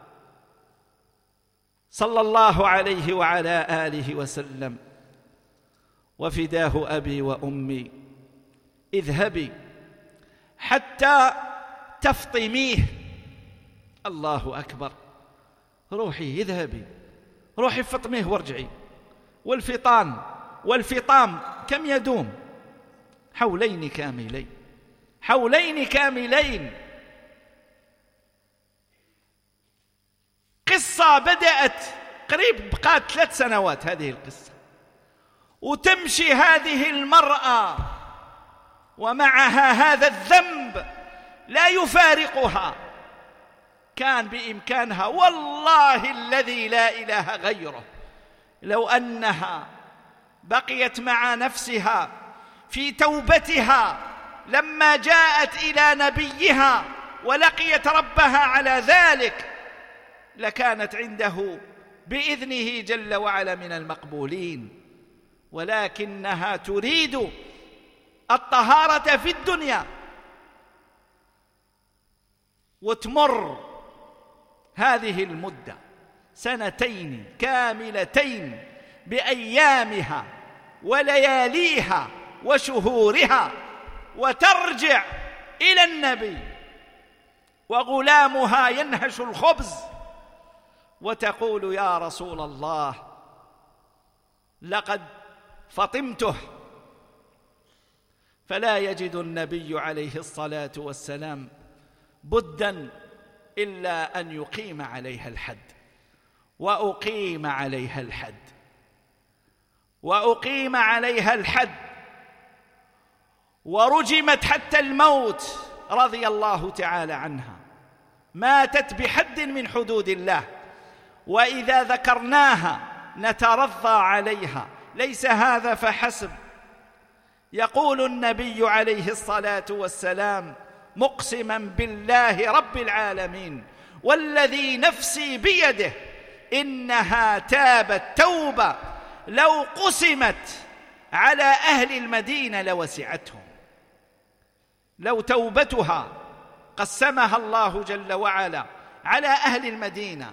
صلى الله عليه وعلى آله وسلم: وفداه أبي وأمي، اذهبي حتى تفطميه. الله أكبر، روحي اذهبي، روحي فطميه وارجعي. والفطام كم يدوم؟ حولين كاملين. قصة بدأت قريب بقات 3 سنوات هذه القصة، وتمشي هذه المرأة ومعها هذا الذنب لا يفارقها. كان بإمكانها والله الذي لا إله غيره لو أنها بقيت مع نفسها في توبتها لما جاءت إلى نبيها ولقيت ربها على ذلك، لكانت عنده بإذنه جل وعلا من المقبولين. ولكنها تريد الطهارة في الدنيا، وتمر هذه المدة 2 كاملتين بأيامها ولياليها وشهورها، وترجع إلى النبي وغلامها ينهش الخبز وتقول: يا رسول الله، لقد فطمته. فلا يجد النبي عليه الصلاة والسلام بدا إلا أن يقيم عليها الحد. وأقيم عليها الحد ورجمت حتى الموت رضي الله تعالى عنها. ماتت بحد من حدود الله، وإذا ذكرناها نترضى عليها. ليس هذا فحسب، يقول النبي عليه الصلاة والسلام مقسما بالله رب العالمين والذي نفسي بيده إنها تابت توبة لو قسمت على أهل المدينة لوسعتهم. لو توبتها قسمها الله جل وعلا على أهل المدينة،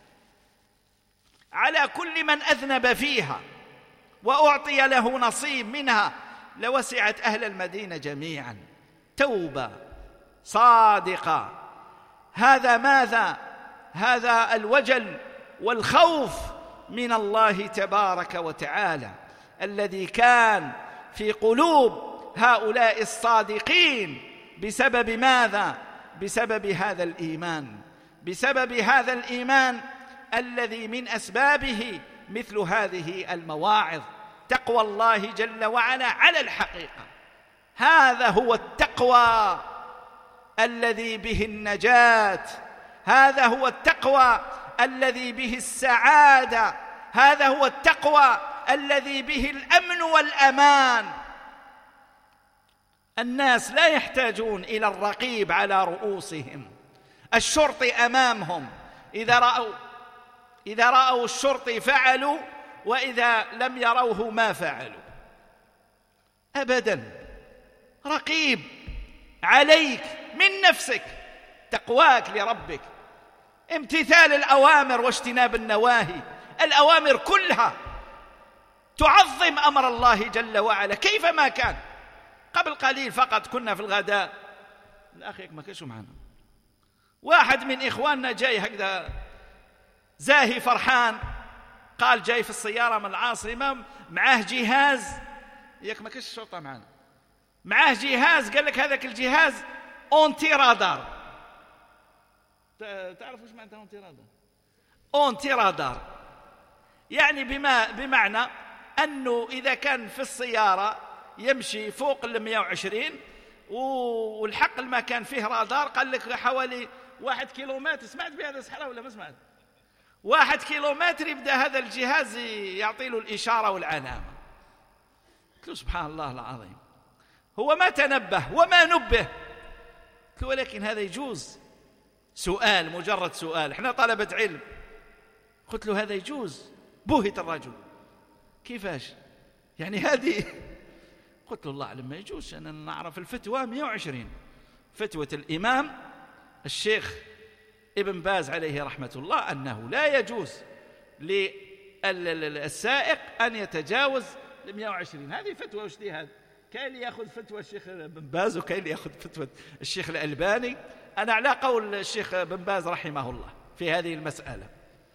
على كل من أذنب فيها وأعطي له نصيب منها، لوسعت أهل المدينة جميعا. توبة صادقة. هذا ماذا؟ هذا الوجل والخوف من الله تبارك وتعالى الذي كان في قلوب هؤلاء الصادقين. بسبب ماذا؟ بسبب هذا الإيمان، بسبب هذا الإيمان الذي من أسبابه مثل هذه المواعظ. تقوى الله جل وعلا على الحقيقة، هذا هو التقوى الذي به النجاة، هذا هو التقوى الذي به السعادة، هذا هو التقوى الذي به الأمن والأمان. الناس لا يحتاجون إلى الرقيب على رؤوسهم، الشرطي أمامهم، إذا رأوا الشرطي فعلوا، وإذا لم يروه ما فعلوا أبدا. رقيب عليك من نفسك، تقواك لربك، امتثال الأوامر واجتناب النواهي، الأوامر كلها تعظم أمر الله جل وعلا كيفما كان. قبل قليل فقط كنا في الغداء، الأخ ما كانش معنا، واحد من إخواننا جاي هكذا زاهي فرحان، قال جاي في السيارة من العاصمة معاه جهاز، ياك ما كانش الشرطة معنا، معاه جهاز، قال لك هذاك الجهاز أونتي رادار. تعرف وش معنى أونتي رادار؟ أونتي رادار يعني بمعنى أنه إذا كان في السيارة يمشي فوق 120 والحق المكان فيه رادار، قال لك حوالي 1 كيلومتر، سمعت بهذا السحرة ولا ما سمعت؟ 1 كيلومتر يبدأ هذا الجهاز يعطي له الإشارة والعلامة. قلت له سبحان الله العظيم، هو ما تنبه وما نبه. قلت له ولكن هذا يجوز؟ سؤال، مجرد سؤال، احنا طلبة علم. قلت له هذا يجوز؟ بهت الرجل، كيفاش يعني هذه؟ قلت له الله أعلم ما يجوز، أنا نعرف الفتوى 120، فتوى الإمام الشيخ ابن باز عليه رحمة الله أنه لا يجوز للسائق أن يتجاوز 120. هذه فتوى واجتهاد، كاين اللي يأخذ فتوى الشيخ ابن باز وكاين اللي يأخذ فتوى الشيخ الألباني. أنا على قول الشيخ ابن باز رحمه الله في هذه المسألة.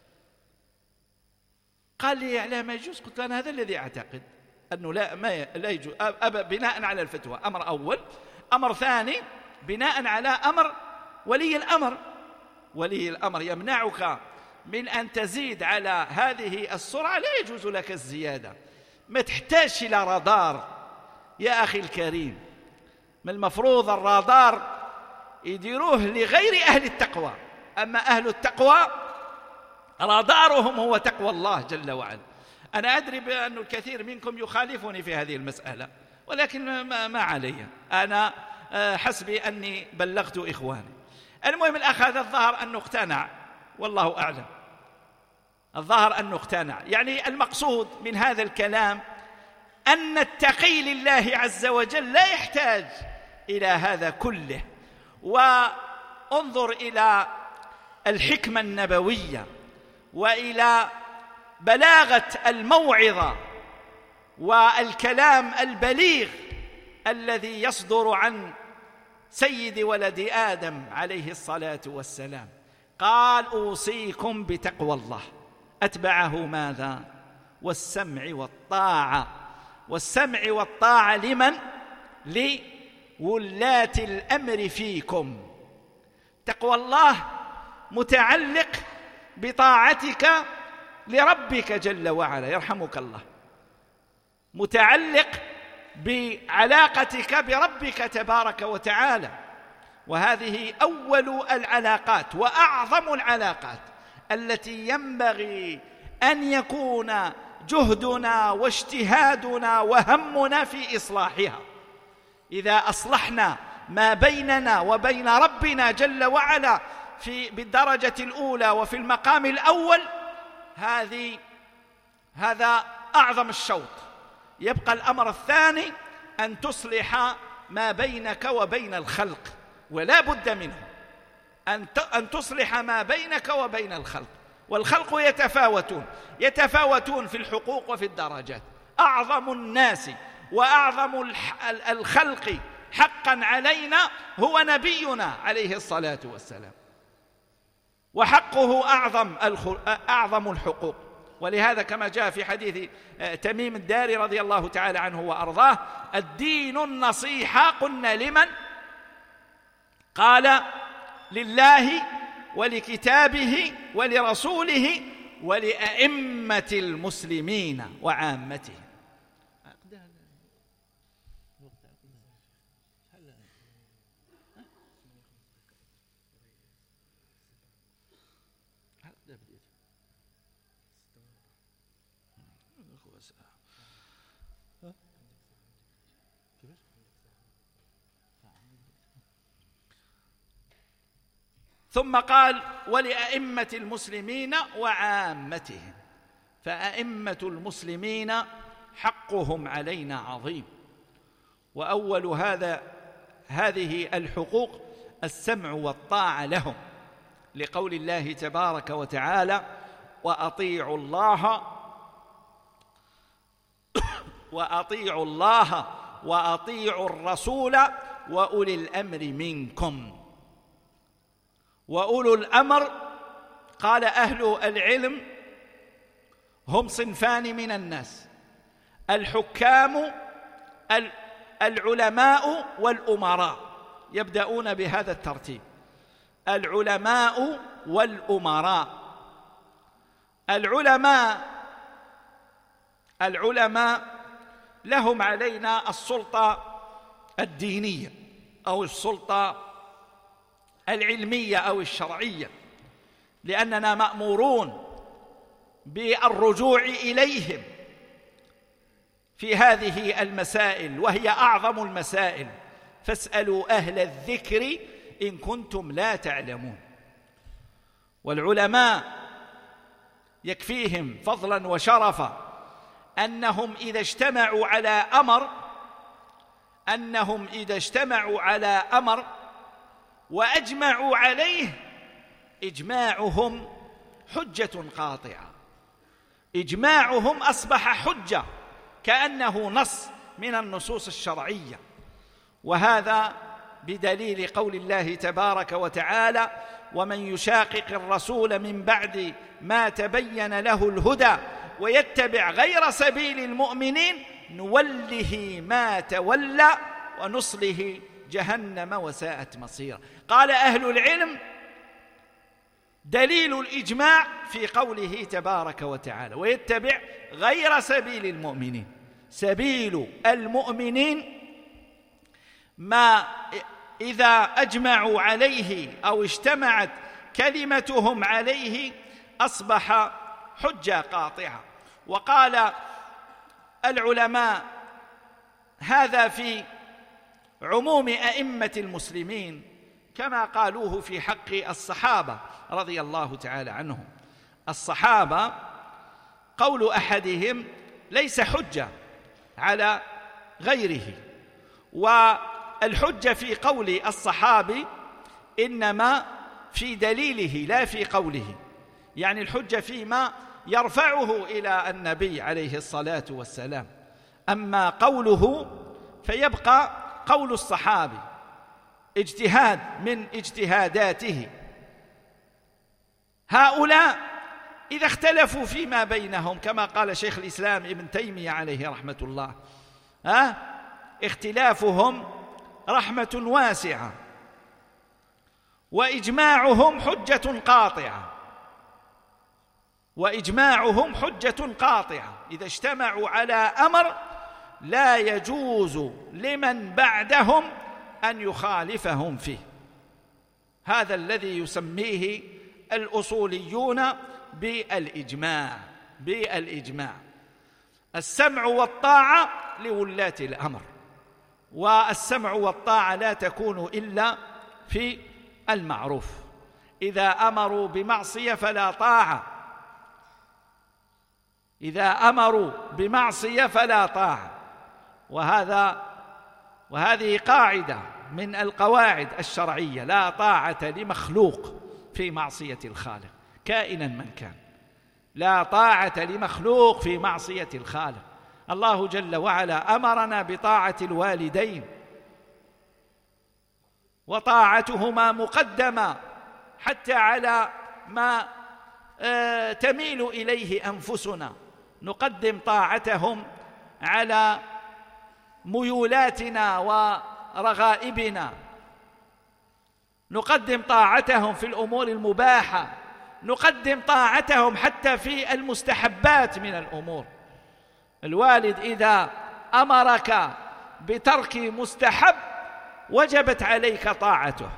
قال لي على ما يجوز؟ قلت له أنا هذا الذي أعتقد أنه لا يجوز، بناء على الفتوى، أمر أول. أمر ثاني بناء على أمر ولي الأمر. ولي الأمر يمنعك من أن تزيد على هذه السرعة، لا يجوز لك الزيادة. ما تحتاج إلى رادار يا أخي الكريم، من المفروض الرادار يديروه لغير أهل التقوى، أما أهل التقوى رادارهم هو تقوى الله جل وعلا. أنا أدري بأن الكثير منكم يخالفني في هذه المسألة، ولكن ما علي، أنا حسبي أني بلغت إخواني. المهم الأخ هذا الظاهر أنه اقتنع، والله أعلم، الظاهر أنه اقتنع. يعني المقصود من هذا الكلام أن التقي لله عز وجل لا يحتاج إلى هذا كله. وانظر إلى الحكمة النبوية وإلى بلاغة الموعظة والكلام البليغ الذي يصدر عن سيد ولد آدم عليه الصلاة والسلام. قال أوصيكم بتقوى الله، أتبعه ماذا؟ والسمع والطاعة. والسمع والطاعة لمن؟ لولاة الأمر فيكم. تقوى الله متعلق بطاعتك لربك جل وعلا، يرحمك الله، متعلق بعلاقتك بربك تبارك وتعالى. وهذه أول العلاقات وأعظم العلاقات التي ينبغي أن يكون جهدنا واجتهادنا وهمنا في إصلاحها. إذا أصلحنا ما بيننا وبين ربنا جل وعلا بالدرجة الأولى وفي المقام الأول، هذا أعظم الشوط. يبقى الأمر الثاني أن تصلح ما بينك وبين الخلق، ولا بد منه أن تصلح ما بينك وبين الخلق. والخلق يتفاوتون في الحقوق وفي الدرجات. أعظم الناس وأعظم الخلق حقا علينا هو نبينا عليه الصلاة والسلام، وحقه أعظم الحقوق. ولهذا كما جاء في حديث تميم الداري رضي الله تعالى عنه وأرضاه: الدين النصيحة. قلنا لمن؟ قال لله ولكتابه ولرسوله ولأئمة المسلمين وعامتهم. ثم قال: ولأئمة المسلمين وعامتهم. فأئمة المسلمين حقهم علينا عظيم، وأول هذه الحقوق السمع والطاعة لهم، لقول الله تبارك وتعالى: وأطيعوا الله وأطيعوا الرسول وأولي الأمر منكم. وأولو الأمر قال أهل العلم هم صنفان من الناس: الحكام، العلماء والأمراء، يبدأون بهذا الترتيب: العلماء والأمراء. العلماء لهم علينا السلطة الدينية أو السلطة العلمية أو الشرعية، لأننا مأمورون بالرجوع إليهم في هذه المسائل، وهي أعظم المسائل: فاسألوا أهل الذكر إن كنتم لا تعلمون. والعلماء يكفيهم فضلا وشرفا أنهم إذا اجتمعوا على أمر وأجمعوا عليه، إجماعهم حجة قاطعة، إجماعهم أصبح حجة كأنه نص من النصوص الشرعية. وهذا بدليل قول الله تبارك وتعالى: ومن يشاقق الرسول من بعد ما تبين له الهدى ويتبع غير سبيل المؤمنين نوله ما تولى ونصله جهنم وساءت مصيرا. قال أهل العلم: دليل الإجماع في قوله تبارك وتعالى: ويتبع غير سبيل المؤمنين. سبيل المؤمنين ما إذا أجمعوا عليه أو اجتمعت كلمتهم عليه أصبح حجة قاطعة. وقال العلماء هذا في عموم أئمة المسلمين، كما قالوه في حق الصحابة رضي الله تعالى عنهم. الصحابة قول أحدهم ليس حجة على غيره، والحجة في قول الصحابي إنما في دليله لا في قوله، يعني الحجة فيما يرفعه إلى النبي عليه الصلاة والسلام، أما قوله فيبقى قول الصحابي اجتهاد من اجتهاداته. هؤلاء إذا اختلفوا فيما بينهم كما قال شيخ الإسلام ابن تيمية عليه رحمة الله، اختلافهم رحمة واسعة، وإجماعهم حجة قاطعة، وإجماعهم حجة قاطعة. إذا اجتمعوا على أمر لا يجوز لمن بعدهم أن يخالفهم فيه. هذا الذي يسميه الأصوليون بالإجماع. السمع والطاعة لولاة الأمر، والسمع والطاعة لا تكون إلا في المعروف. إذا أمروا بمعصية فلا طاعة، إذا أمروا بمعصية فلا طاعة. وهذه قاعدة من القواعد الشرعية: لا طاعة لمخلوق في معصية الخالق كائنا من كان. لا طاعة لمخلوق في معصية الخالق. الله جل وعلا أمرنا بطاعة الوالدين، وطاعتهما مقدمة حتى على ما تميل إليه أنفسنا، نقدم طاعتهم على ميولاتنا ورغائبنا، نقدم طاعتهم في الأمور المباحة، نقدم طاعتهم حتى في المستحبات من الأمور. الوالد إذا أمرك بترك مستحب وجبت عليك طاعته،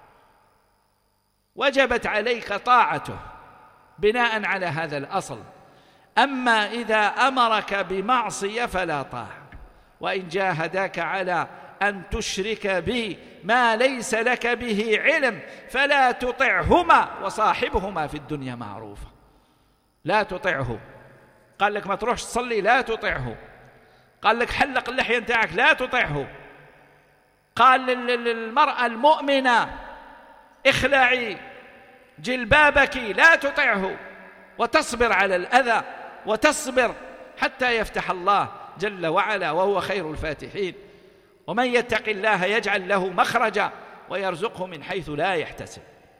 وجبت عليك طاعته بناء على هذا الأصل. أما إذا أمرك بمعصية فلا طاعة. وإن جاهداك على أن تشرك بي ما ليس لك به علم فلا تطعهما وصاحبهما في الدنيا معروفا. لا تطعه. قال لك ما تروحش تصلي، لا تطعه. قال لك حلق اللحية نتاعك، لا تطعه. قال للمرأة المؤمنة اخلعي جلبابك، لا تطعه، وتصبر على الأذى وتصبر حتى يفتح الله جل وعلا وهو خير الفاتحين. ومن يتق الله يجعل له مخرجا ويرزقه من حيث لا يحتسب.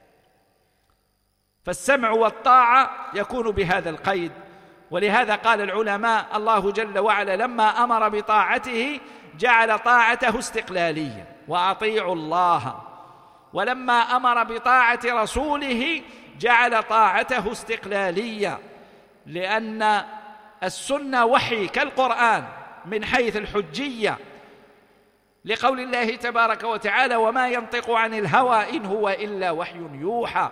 فالسمع والطاعة يكون بهذا القيد. ولهذا قال العلماء الله جل وعلا لما أمر بطاعته جعل طاعته استقلالية، وأطيعوا الله، ولما أمر بطاعة رسوله جعل طاعته استقلالية، لأن السنة وحي كالقرآن من حيث الحجية، لقول الله تبارك وتعالى وما ينطق عن الهوى إن هو إلا وحي يوحى.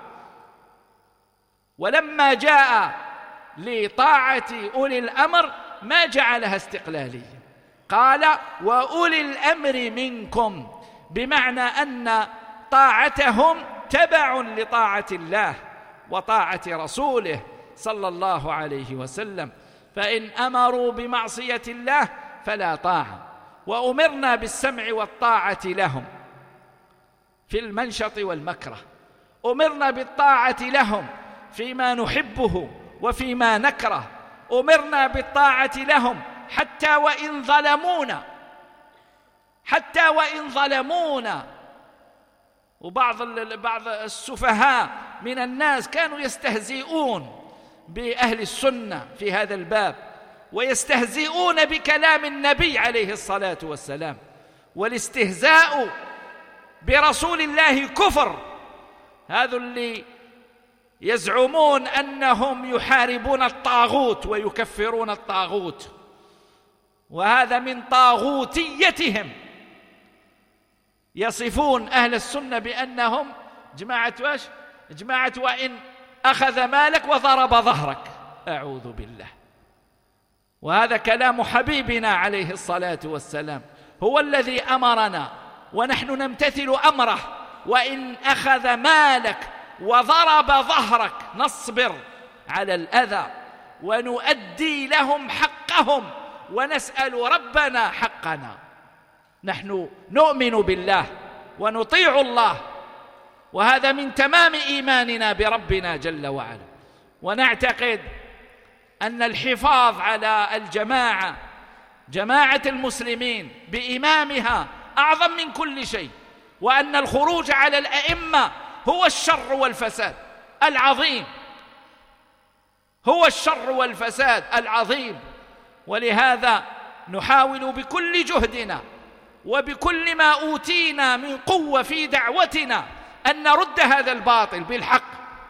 ولما جاء لطاعة أولي الأمر ما جعلها استقلالية، قال وأولي الأمر منكم، بمعنى أن طاعتهم تبع لطاعة الله وطاعة رسوله صلى الله عليه وسلم. فإن أمروا بمعصية الله فلا طاعة. وأمرنا بالسمع والطاعة لهم في المنشط والمكره، أمرنا بالطاعة لهم فيما نحبه وفيما نكره، أمرنا بالطاعة لهم حتى وإن ظلمونا. وبعض السفهاء من الناس كانوا يستهزئون بأهل السنة في هذا الباب، ويستهزئون بكلام النبي عليه الصلاة والسلام. والاستهزاء برسول الله كفر. هذا اللي يزعمون أنهم يحاربون الطاغوت ويكفرون الطاغوت، وهذا من طاغوتيتهم. يصفون أهل السنة بأنهم جماعة وإن أخذ مالك وضرب ظهرك، أعوذ بالله. وهذا كلام حبيبنا عليه الصلاة والسلام، هو الذي أمرنا ونحن نمتثل أمره. وإن أخذ مالك وضرب ظهرك نصبر على الأذى ونؤدي لهم حقهم ونسأل ربنا حقنا. نحن نؤمن بالله ونطيع الله، وهذا من تمام إيماننا بربنا جل وعلا. ونعتقد أن الحفاظ على جماعة المسلمين بإمامها أعظم من كل شيء، وأن الخروج على الأئمة هو الشر والفساد العظيم، هو الشر والفساد العظيم. ولهذا نحاول بكل جهدنا وبكل ما أوتينا من قوة في دعوتنا أن نرد هذا الباطل بالحق،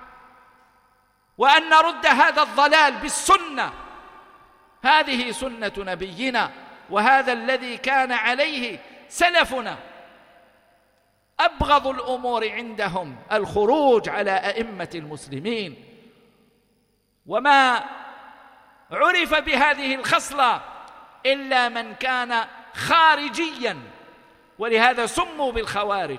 وأن نرد هذا الضلال بالسنة. هذه سنة نبينا، وهذا الذي كان عليه سلفنا. أبغض الأمور عندهم الخروج على أئمة المسلمين، وما عرف بهذه الخصلة إلا من كان خارجيا، ولهذا سموا بالخوارج.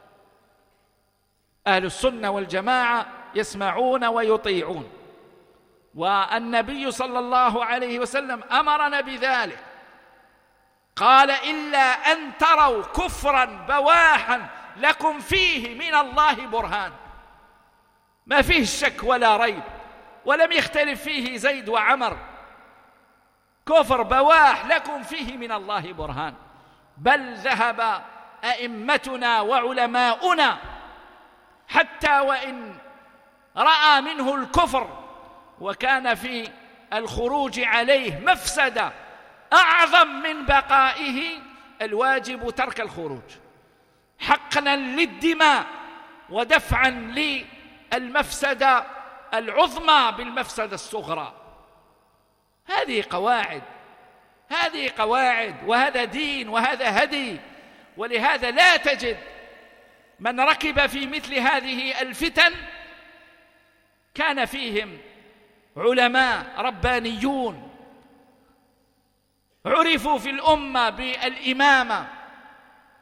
أهل السنة والجماعة يسمعون ويطيعون، والنبي صلى الله عليه وسلم أمرنا بذلك. قال إلا أن تروا كفرا بواحا لكم فيه من الله برهان. ما فيه شك ولا ريب، ولم يختلف فيه زيد وعمر. كفر بواح لكم فيه من الله برهان. بل ذهب أئمتنا وعلماؤنا حتى وإن رأى منه الكفر وكان في الخروج عليه مفسدة أعظم من بقائه، الواجب ترك الخروج حقنا للدماء ودفعا للمفسدة العظمى بالمفسدة الصغرى. هذه قواعد وهذا دين وهذا هدي. ولهذا لا تجد من ركب في مثل هذه الفتن كان فيهم علماء ربانيون عرفوا في الأمة بالإمامة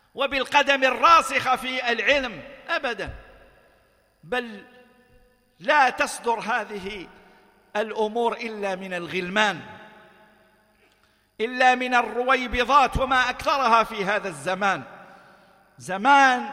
وبالقدم الراسخة في العلم أبدا، بل لا تصدر هذه الأمور إلا من الغلمان، إلا من الرويبضات، وما أكثرها في هذا الزمان، زمان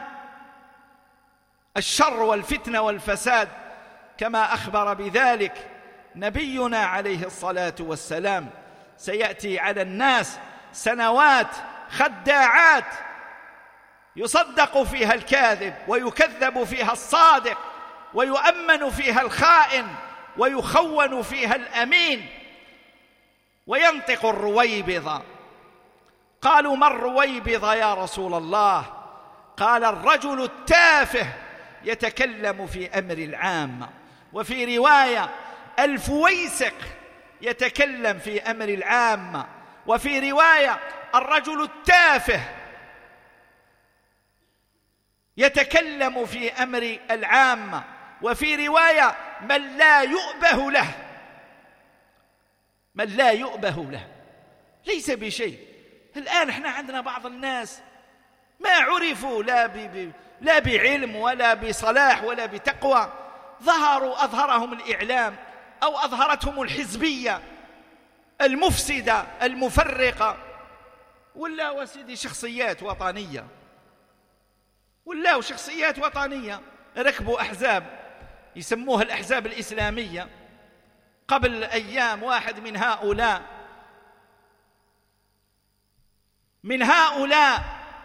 الشر والفتنة والفساد، كما أخبر بذلك نبينا عليه الصلاة والسلام. سيأتي على الناس سنوات خداعات يصدق فيها الكاذب ويكذب فيها الصادق، ويؤمن فيها الخائن ويخون فيها الأمين، وينطق الرويبضة. قالوا: ما الرويبضة يا رسول الله؟ قال: الرجل التافه يتكلم في أمر العامة. وفي رواية: الفويسق يتكلم في أمر العامة. وفي رواية: الرجل التافه يتكلم في أمر العامة. وفي رواية: من لا يؤبه له، من لا يؤبه له، ليس بشيء. الآن احنا عندنا بعض الناس ما عرفوا لا بعلم ولا بصلاح ولا بتقوى، أظهرهم الإعلام أو أظهرتهم الحزبية المفسدة المفرقة، ولا وسيدي شخصيات وطنية، ولا شخصيات وطنية. ركبوا أحزاب يسموها الأحزاب الإسلامية. قبل أيام واحد من هؤلاء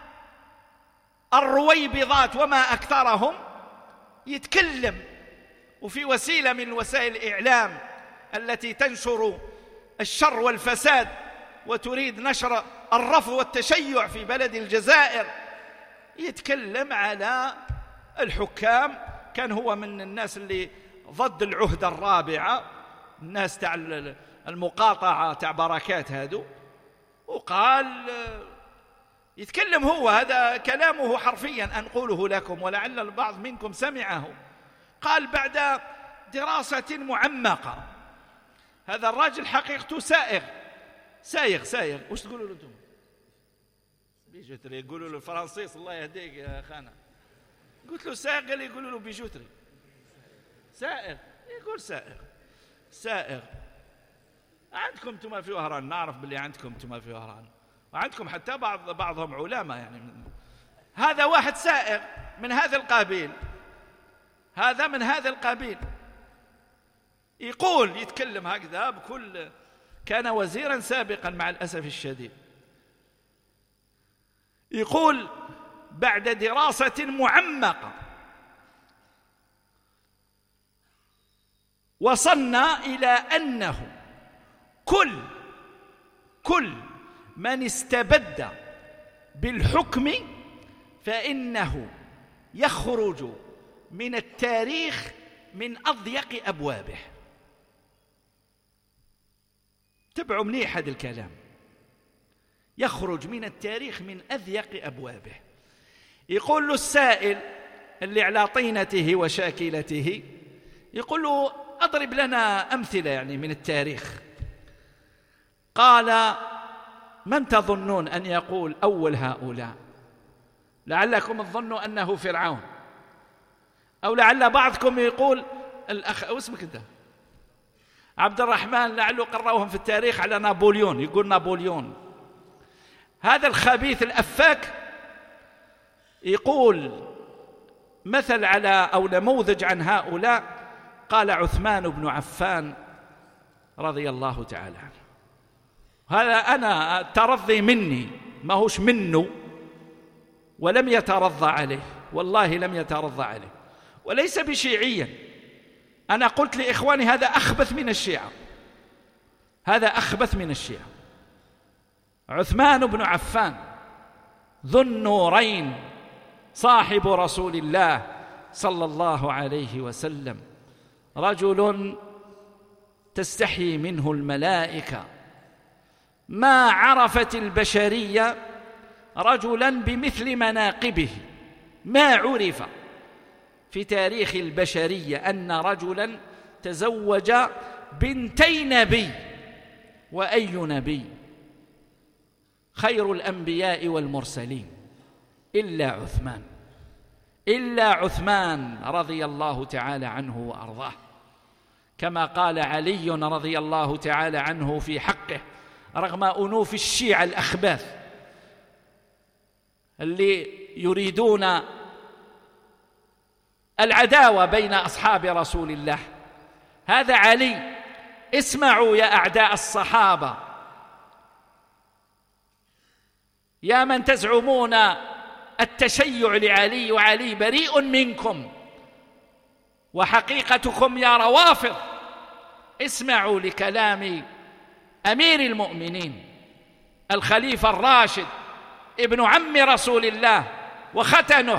الرويبضات وما أكثرهم يتكلم، وفي وسيلة من وسائل الإعلام التي تنشر الشر والفساد وتريد نشر الرفض والتشيع في بلد الجزائر، يتكلم على الحكام. كان هو من الناس اللي ضد العهدة الرابعة، الناس تاع المقاطعة تاع بركات هادو، وقال يتكلم هو، هذا كلامه حرفيا أنقله لكم ولعل البعض منكم سمعه. قال: بعد دراسة معمقة، هذا الراجل حقيقته سايغ. وش تقولوا له انتم؟ بيجوتري. يقولوا له الفرنسيس الله يهديك يا خانة. قلت له سائغ، قال يقولوا له بيجوتري. سائغ، يقول سائغ. عندكم انتم في وهران، نعرف باللي عندكم انتم في وهران، وعندكم حتى بعضهم علماء يعني. هذا واحد سائغ من هذا القبيل، هذا من هذا القبيل، يقول يتكلم هكذا بكل. كان وزيرا سابقا مع الأسف الشديد. يقول: بعد دراسة معمقة وصلنا إلى أنه كل من استبد بالحكم فإنه يخرج من التاريخ من أضيق أبوابه. تبعوا منيح هذا الكلام. يخرج من التاريخ من أضيق أبوابه. يقول له السائل اللي على طينته وشاكلته، يقول له: أضرب لنا أمثلة يعني من التاريخ. قال: من تظنون أن يقول أول هؤلاء؟ لعلكم تظنوا أنه فرعون، أو لعل بعضكم يقول اسمك أنت عبد الرحمن، لعله قرأوهم في التاريخ على نابليون، يقول نابليون. هذا الخبيث الأفاك يقول مثل على أو نموذج عن هؤلاء. قال: عثمان بن عفان رضي الله تعالى عنه. هذا أنا ترضي مني، ما هوش منه، ولم يترضى عليه، والله لم يترضى عليه، وليس بشيعيا. أنا قلت لإخواني هذا أخبث من الشيعة، هذا أخبث من الشيعة. عثمان بن عفان ذو النورين صاحب رسول الله صلى الله عليه وسلم، رجل تستحي منه الملائكة. ما عرفت البشرية رجلا بمثل مناقبه، ما عرف في تاريخ البشرية أن رجلا تزوج بنتي نبي. وأي نبي؟ خير الأنبياء والمرسلين، إلا عثمان رضي الله تعالى عنه وأرضاه، كما قال علي رضي الله تعالى عنه في حقه رغم أنوف الشيعة الأخباث اللي يريدون العداوة بين أصحاب رسول الله: هذا علي، اسمعوا يا أعداء الصحابة، يا من تزعمون التشيع لعلي وعلي بريء منكم، وحقيقتكم يا روافض اسمعوا لكلام أمير المؤمنين الخليفة الراشد ابن عم رسول الله وختنه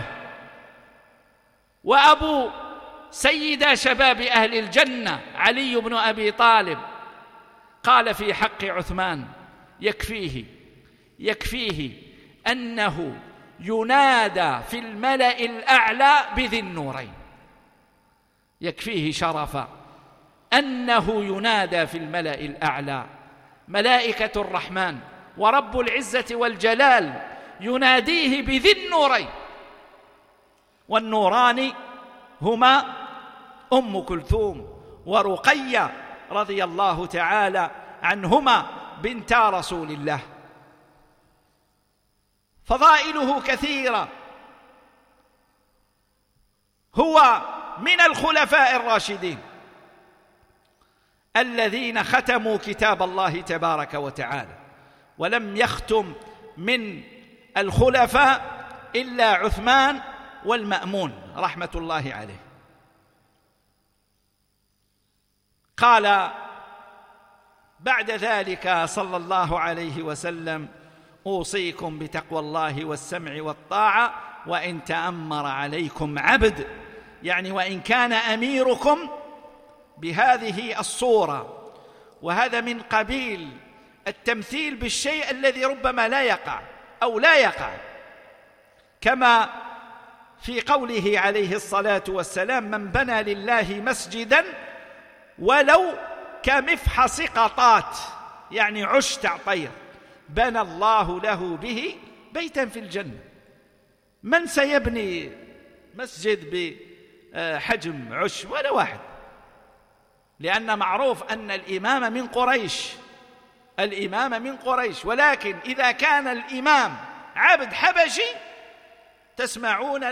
وأبو سيد شباب أهل الجنة علي بن أبي طالب، قال في حق عثمان: يكفيه أنه ينادى في الملأ الأعلى بذي النورين، يكفيه شرفا أنه ينادى في الملأ الأعلى، ملائكة الرحمن ورب العزة والجلال يناديه بذي النورين، والنوران هما أم كلثوم ورقية رضي الله تعالى عنهما بنتا رسول الله. فضائله كثيرة، هو من الخلفاء الراشدين الذين ختموا كتاب الله تبارك وتعالى، ولم يختم من الخلفاء إلا عثمان والمأمون رحمة الله عليه. قال بعد ذلك صلى الله عليه وسلم: أوصيكم بتقوى الله والسمع والطاعة وإن تأمر عليكم عبد، يعني وإن كان أميركم بهذه الصورة. وهذا من قبيل التمثيل بالشيء الذي ربما لا يقع أو لا يقع، كما في قوله عليه الصلاة والسلام: من بنى لله مسجدا ولو كمفحص قطات، يعني عش تعطير، بنى الله له به بيتا في الجنة. من سيبني مسجد بحجم عش؟ ولا واحد، لأن معروف أن الإمام من قريش، ولكن إذا كان الإمام عبد حبشي تسمعون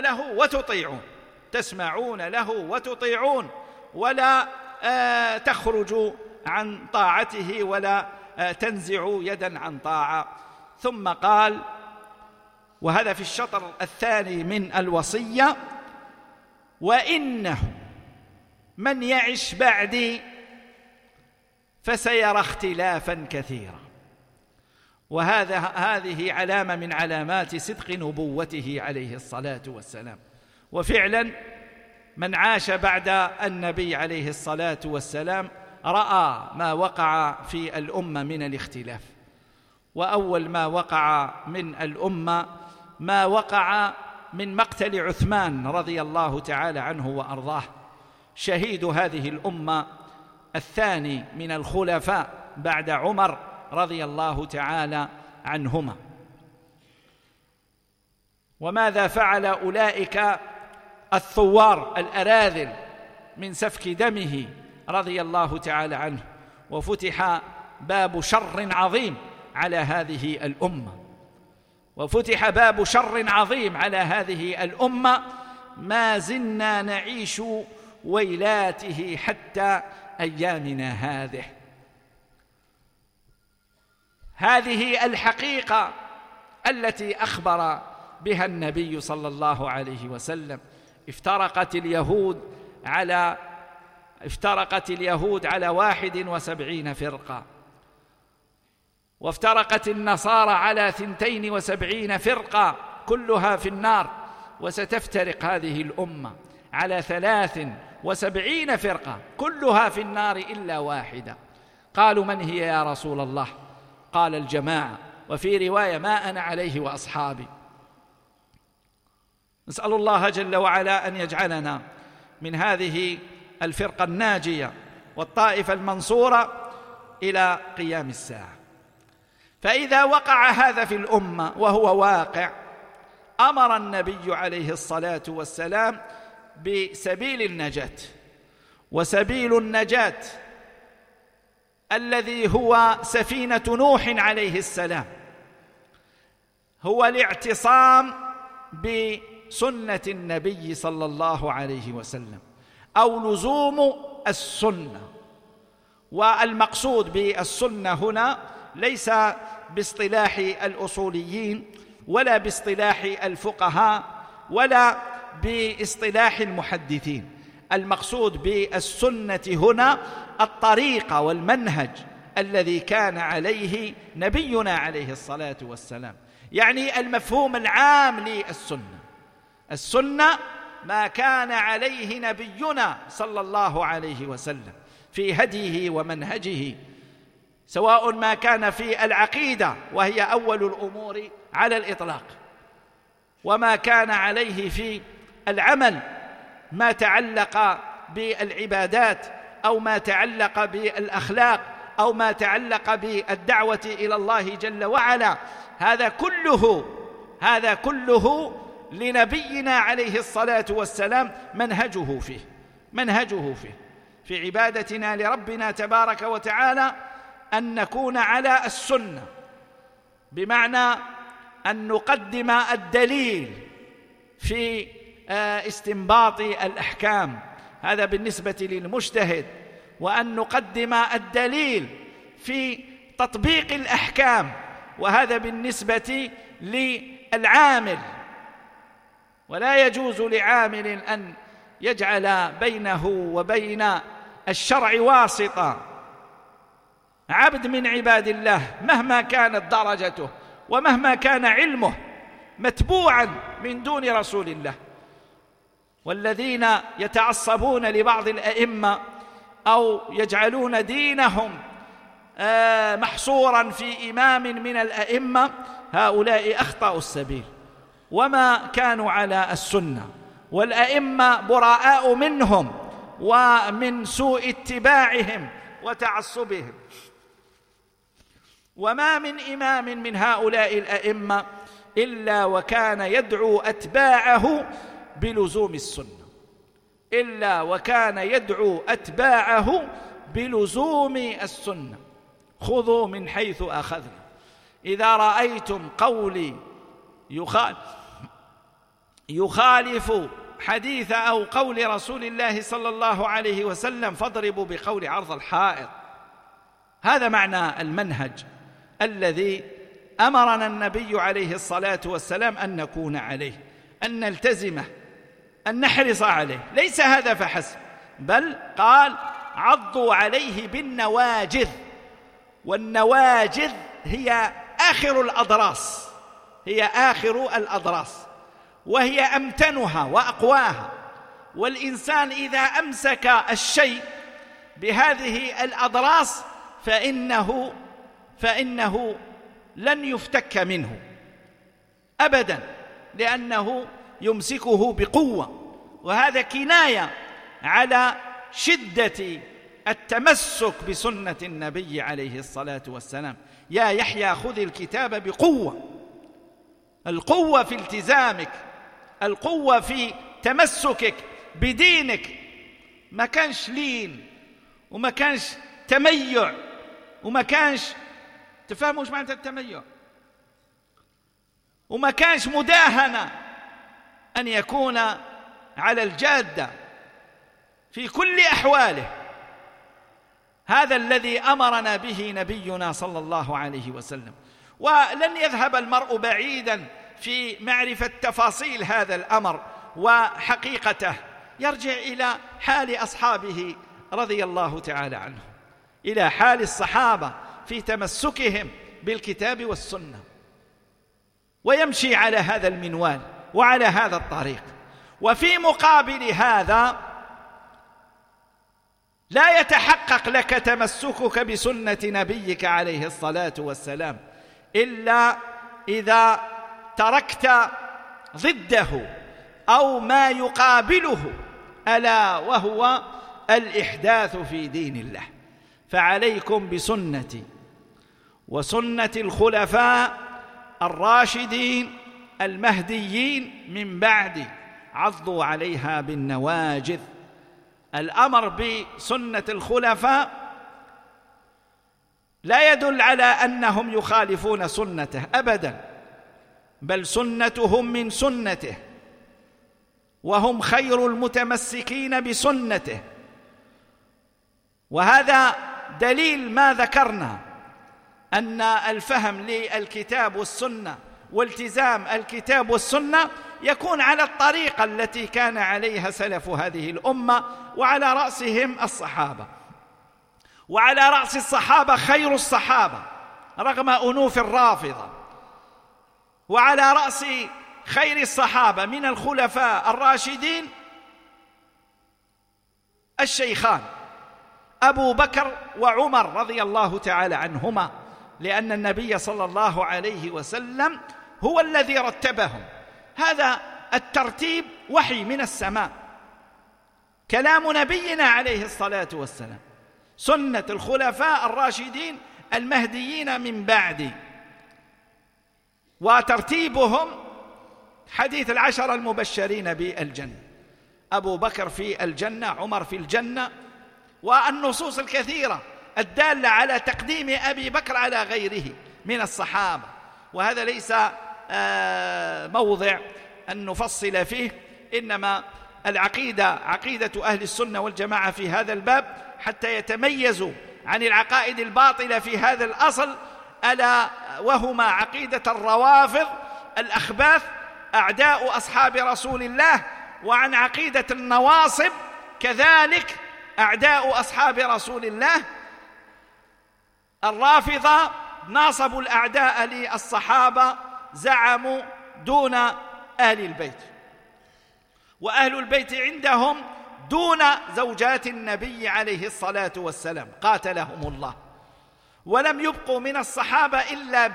له وتطيعون ولا تخرجوا عن طاعته ولا تنزعوا يدا عن طاعة. ثم قال، وهذا في الشطر الثاني من الوصية: وإنه من يعش بعدي فسيرى اختلافا كثيرا. هذه علامة من علامات صدق نبوته عليه الصلاة والسلام. وفعلا من عاش بعد النبي عليه الصلاة والسلام رأى ما وقع في الأمة من الاختلاف. وأول ما وقع من الأمة ما وقع من مقتل عثمان رضي الله تعالى عنه وأرضاه، شهيد هذه الأمة الثاني من الخلفاء بعد عمر رضي الله تعالى عنهما. وماذا فعل أولئك الثوار الأراذل من سفك دمه رضي الله تعالى عنه؟ وفتح باب شر عظيم على هذه الأمة، ما زلنا نعيش ويلاته حتى أيامنا هذه الحقيقة التي أخبر بها النبي صلى الله عليه وسلم. افترقت اليهود على 71 فرقة، وافترقت النصارى على 72 فرقة كلها في النار، وستفترق هذه الأمة على 73 فرقة كلها في النار إلا واحدة. قالوا: من هي يا رسول الله؟ قال: الجماعة، وفي رواية: ما أنا عليه وأصحابي. نسأل الله جل وعلا أن يجعلنا من هذه الفرقة الناجية والطائفة المنصورة إلى قيام الساعة. فإذا وقع هذا في الأمة، وهو واقع، أمر النبي عليه الصلاة والسلام بسبيل النجاة، وسبيل النجاة الذي هو سفينة نوح عليه السلام هو الاعتصام بسنة النبي صلى الله عليه وسلم، أو لزوم السنة. والمقصود بالسنة هنا ليس باصطلاح الأصوليين ولا باصطلاح الفقهاء ولا باصطلاح المحدثين، المقصود بالسنة هنا الطريقة والمنهج الذي كان عليه نبينا عليه الصلاة والسلام، يعني المفهوم العام للسنة. السنة ما كان عليه نبينا صلى الله عليه وسلم في هديه ومنهجه، سواء ما كان في العقيدة وهي أول الأمور على الإطلاق، وما كان عليه في العمل ما تعلق بالعبادات أو ما تعلق بالأخلاق أو ما تعلق بالدعوة إلى الله جل وعلا. هذا كله لنبينا عليه الصلاة والسلام منهجه فيه في عبادتنا لربنا تبارك وتعالى، أن نكون على السنة، بمعنى أن نقدم الدليل في استنباط الأحكام، هذا بالنسبة للمجتهد، وأن نقدم الدليل في تطبيق الأحكام، وهذا بالنسبة للعامل. ولا يجوز لعامل أن يجعل بينه وبين الشرع واسطة. عبد من عباد الله مهما كانت درجته ومهما كان علمه متبوعا من دون رسول الله. والذين يتعصبون لبعض الأئمة أو يجعلون دينهم محصورا في إمام من الأئمة، هؤلاء أخطأوا السبيل وما كانوا على السنة، والأئمة براء منهم ومن سوء اتباعهم وتعصبهم. وما من إمام من هؤلاء الأئمة إلا وكان يدعو أتباعه بلزوم السنة، إلا وكان يدعو أتباعه بلزوم السنة. خذوا من حيث أخذنا. إذا رأيتم قولي يخالف حديث أو قول رسول الله صلى الله عليه وسلم فاضربوا بقول عرض الحائط. هذا معنى المنهج الذي أمرنا النبي عليه الصلاة والسلام أن نكون عليه، أن نلتزمه، أن نحرص عليه. ليس هذا فحسب، بل قال عضوا عليه بالنواجذ، والنواجذ هي آخر الأضراس، وهي أمتنها وأقواها. والإنسان إذا أمسك الشيء بهذه الأضراس فإنه لن يفتك منه أبدا، لأنه يمسكه بقوة. وهذا كناية على شدة التمسك بسنة النبي عليه الصلاة والسلام. يا يحيى خذ الكتاب بقوة. القوة في التزامك، القوة في تمسكك بدينك. ما كانش لين، وما كانش تميع، وما كانش، تفهموا ايش معنى التميع، وما كانش مداهنة، أن يكون على الجادة في كل أحواله. هذا الذي أمرنا به نبينا صلى الله عليه وسلم. ولن يذهب المرء بعيدا في معرفة تفاصيل هذا الأمر وحقيقته، يرجع إلى حال أصحابه رضي الله تعالى عنهم، إلى حال الصحابة في تمسكهم بالكتاب والسنة، ويمشي على هذا المنوال وعلى هذا الطريق. وفي مقابل هذا لا يتحقق لك تمسكك بسنة نبيك عليه الصلاة والسلام إلا إذا تركت ضده أو ما يقابله، ألا وهو الإحداث في دين الله. فعليكم بسنتي وسنة الخلفاء الراشدين المهديين من بعدي عضوا عليها بالنواجذ. الأمر بسنة الخلفاء لا يدل على أنهم يخالفون سنته أبدا، بل سنتهم من سنته، وهم خير المتمسكين بسنته. وهذا دليل ما ذكرنا، أن الفهم للكتاب والسنة والتزام الكتاب والسنة يكون على الطريقة التي كان عليها سلف هذه الأمة، وعلى رأسهم الصحابة، وعلى رأس الصحابة خير الصحابة رغم أنوف الرافضة، وعلى رأس خير الصحابة من الخلفاء الراشدين الشيخان أبو بكر وعمر رضي الله تعالى عنهما، لأن النبي صلى الله عليه وسلم هو الذي رتبهم. هذا الترتيب وحي من السماء، كلام نبينا عليه الصلاة والسلام، سنة الخلفاء الراشدين المهديين من بعد، وترتيبهم حديث العشر المبشرين بالجنة، أبو بكر في الجنة، عمر في الجنة، والنصوص الكثيرة الدالة على تقديم أبي بكر على غيره من الصحابة. وهذا ليس موضع أن نفصل فيه، إنما العقيدة عقيدة أهل السنة والجماعة في هذا الباب حتى يتميزوا عن العقائد الباطلة في هذا الأصل، ألا وهما عقيدة الروافض الأخباث أعداء أصحاب رسول الله، وعن عقيدة النواصب كذلك أعداء أصحاب رسول الله. الرافضة ناصبوا الأعداء للصحابة، زعموا دون أهل البيت، وأهل البيت عندهم دون زوجات النبي عليه الصلاة والسلام قاتلهم الله، ولم يبقوا من الصحابة إلا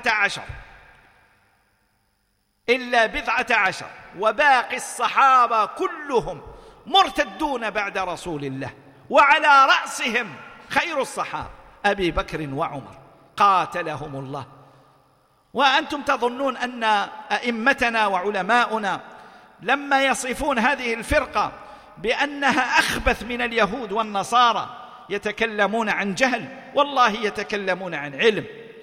بضعة عشر، وباقي الصحابة كلهم مرتدون بعد رسول الله، وعلى رأسهم خير الصحابة أبي بكر وعمر قاتلهم الله. وأنتم تظنون أن أئمتنا وعلماؤنا لما يصفون هذه الفرقة بأنها أخبث من اليهود والنصارى يتكلمون عن جهل؟ والله يتكلمون عن علم.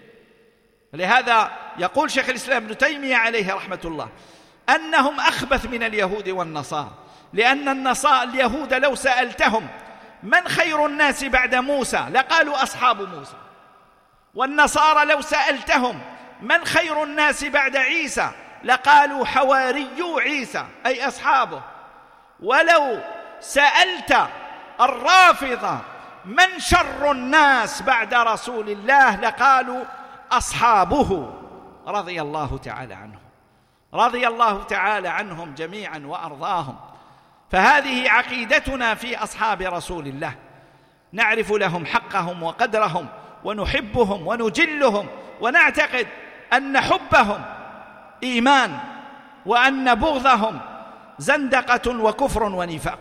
لهذا يقول شيخ الإسلام ابن تيمية عليه رحمة الله أنهم أخبث من اليهود والنصارى، لأن اليهود لو سألتهم من خير الناس بعد موسى لقالوا أصحاب موسى، والنصارى لو سألتهم من خير الناس بعد عيسى لقالوا حواريو عيسى أي أصحابه. ولو سألت الرافضة من شر الناس بعد رسول الله لقالوا أصحابه رضي الله تعالى عنهم، رضي الله تعالى عنهم جميعا وأرضاهم. فهذه عقيدتنا في أصحاب رسول الله، نعرف لهم حقهم وقدرهم، ونحبهم ونجلهم، ونعتقد أن حبهم إيمان، وأن بغضهم زندقة وكفر ونفاق.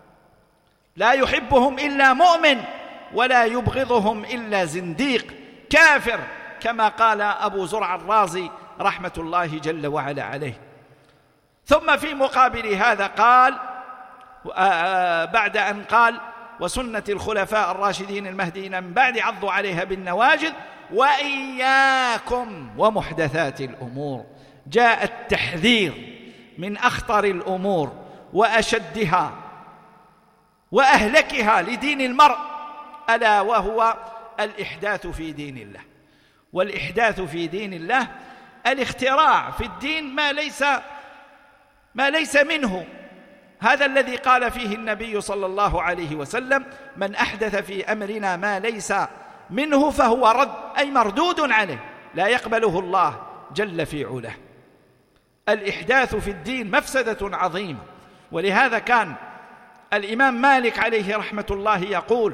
لا يحبهم إلا مؤمن، ولا يبغضهم إلا زنديق كافر، كما قال أبو زرع الرازي رحمة الله جل وعلا عليه. ثم في مقابل هذا قال بعد أن قال وسنة الخلفاء الراشدين المهديين من بعد عضوا عليها بالنواجذ وإياكم ومحدثات الأمور، جاء التحذير من أخطر الأمور وأشدها وأهلكها لدين المرء، ألا وهو الإحداث في دين الله. والإحداث في دين الله الاختراع في الدين ما ليس منه. هذا الذي قال فيه النبي صلى الله عليه وسلم من أحدث في أمرنا ما ليس منه فهو رد، أي مردود عليه، لا يقبله الله جل في علاه. الإحداث في الدين مفسدة عظيمة. ولهذا كان الإمام مالك عليه رحمة الله يقول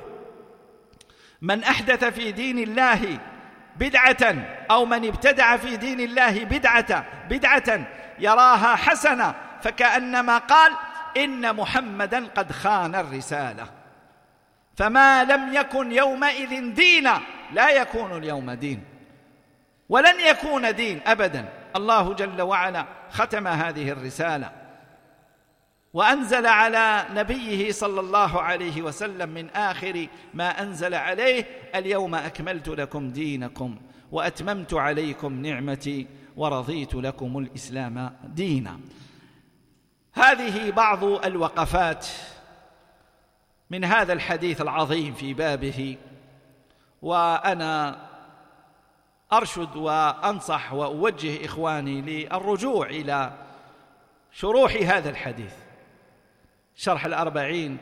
من أحدث في دين الله بدعة أو من ابتدع في دين الله بدعة يراها حسنة فكأنما قال إن محمدا قد خان الرسالة، فما لم يكن يومئذ دينا لا يكون اليوم دين، ولن يكون دين أبدا. الله جل وعلا ختم هذه الرسالة وأنزل على نبيه صلى الله عليه وسلم من آخر ما أنزل عليه: اليوم أكملت لكم دينكم وأتممت عليكم نعمتي ورضيت لكم الإسلام دينا. هذه بعض الوقفات من هذا الحديث العظيم في بابه، وأنا أرشد وأنصح وأوجه إخواني للرجوع إلى شروح هذا الحديث، شرح الأربعين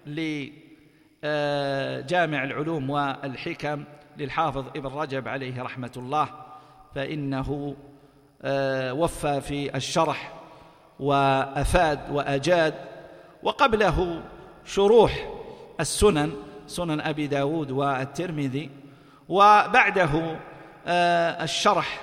لجامع العلوم والحكم للحافظ ابن رجب عليه رحمة الله، فإنه وفى في الشرح وأفاد وأجاد. وقبله شروح السنن، سنن أبي داود والترمذي، وبعده الشرح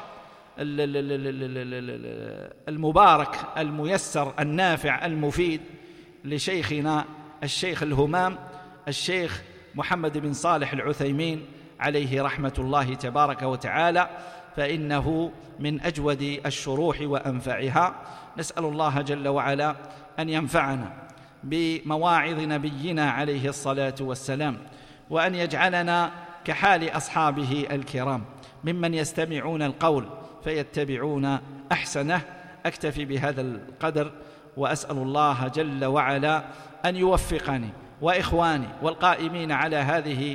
المبارك الميسر النافع المفيد لشيخنا الشيخ الهمام الشيخ محمد بن صالح العثيمين عليه رحمة الله تبارك وتعالى، فإنه من أجود الشروح وأنفعها. نسأل الله جل وعلا أن ينفعنا بمواعظ نبينا عليه الصلاة والسلام، وأن يجعلنا كحال أصحابه الكرام ممن يستمعون القول فيتبعون أحسنه. أكتفي بهذا القدر، وأسأل الله جل وعلا أن يوفقني وإخواني والقائمين على هذه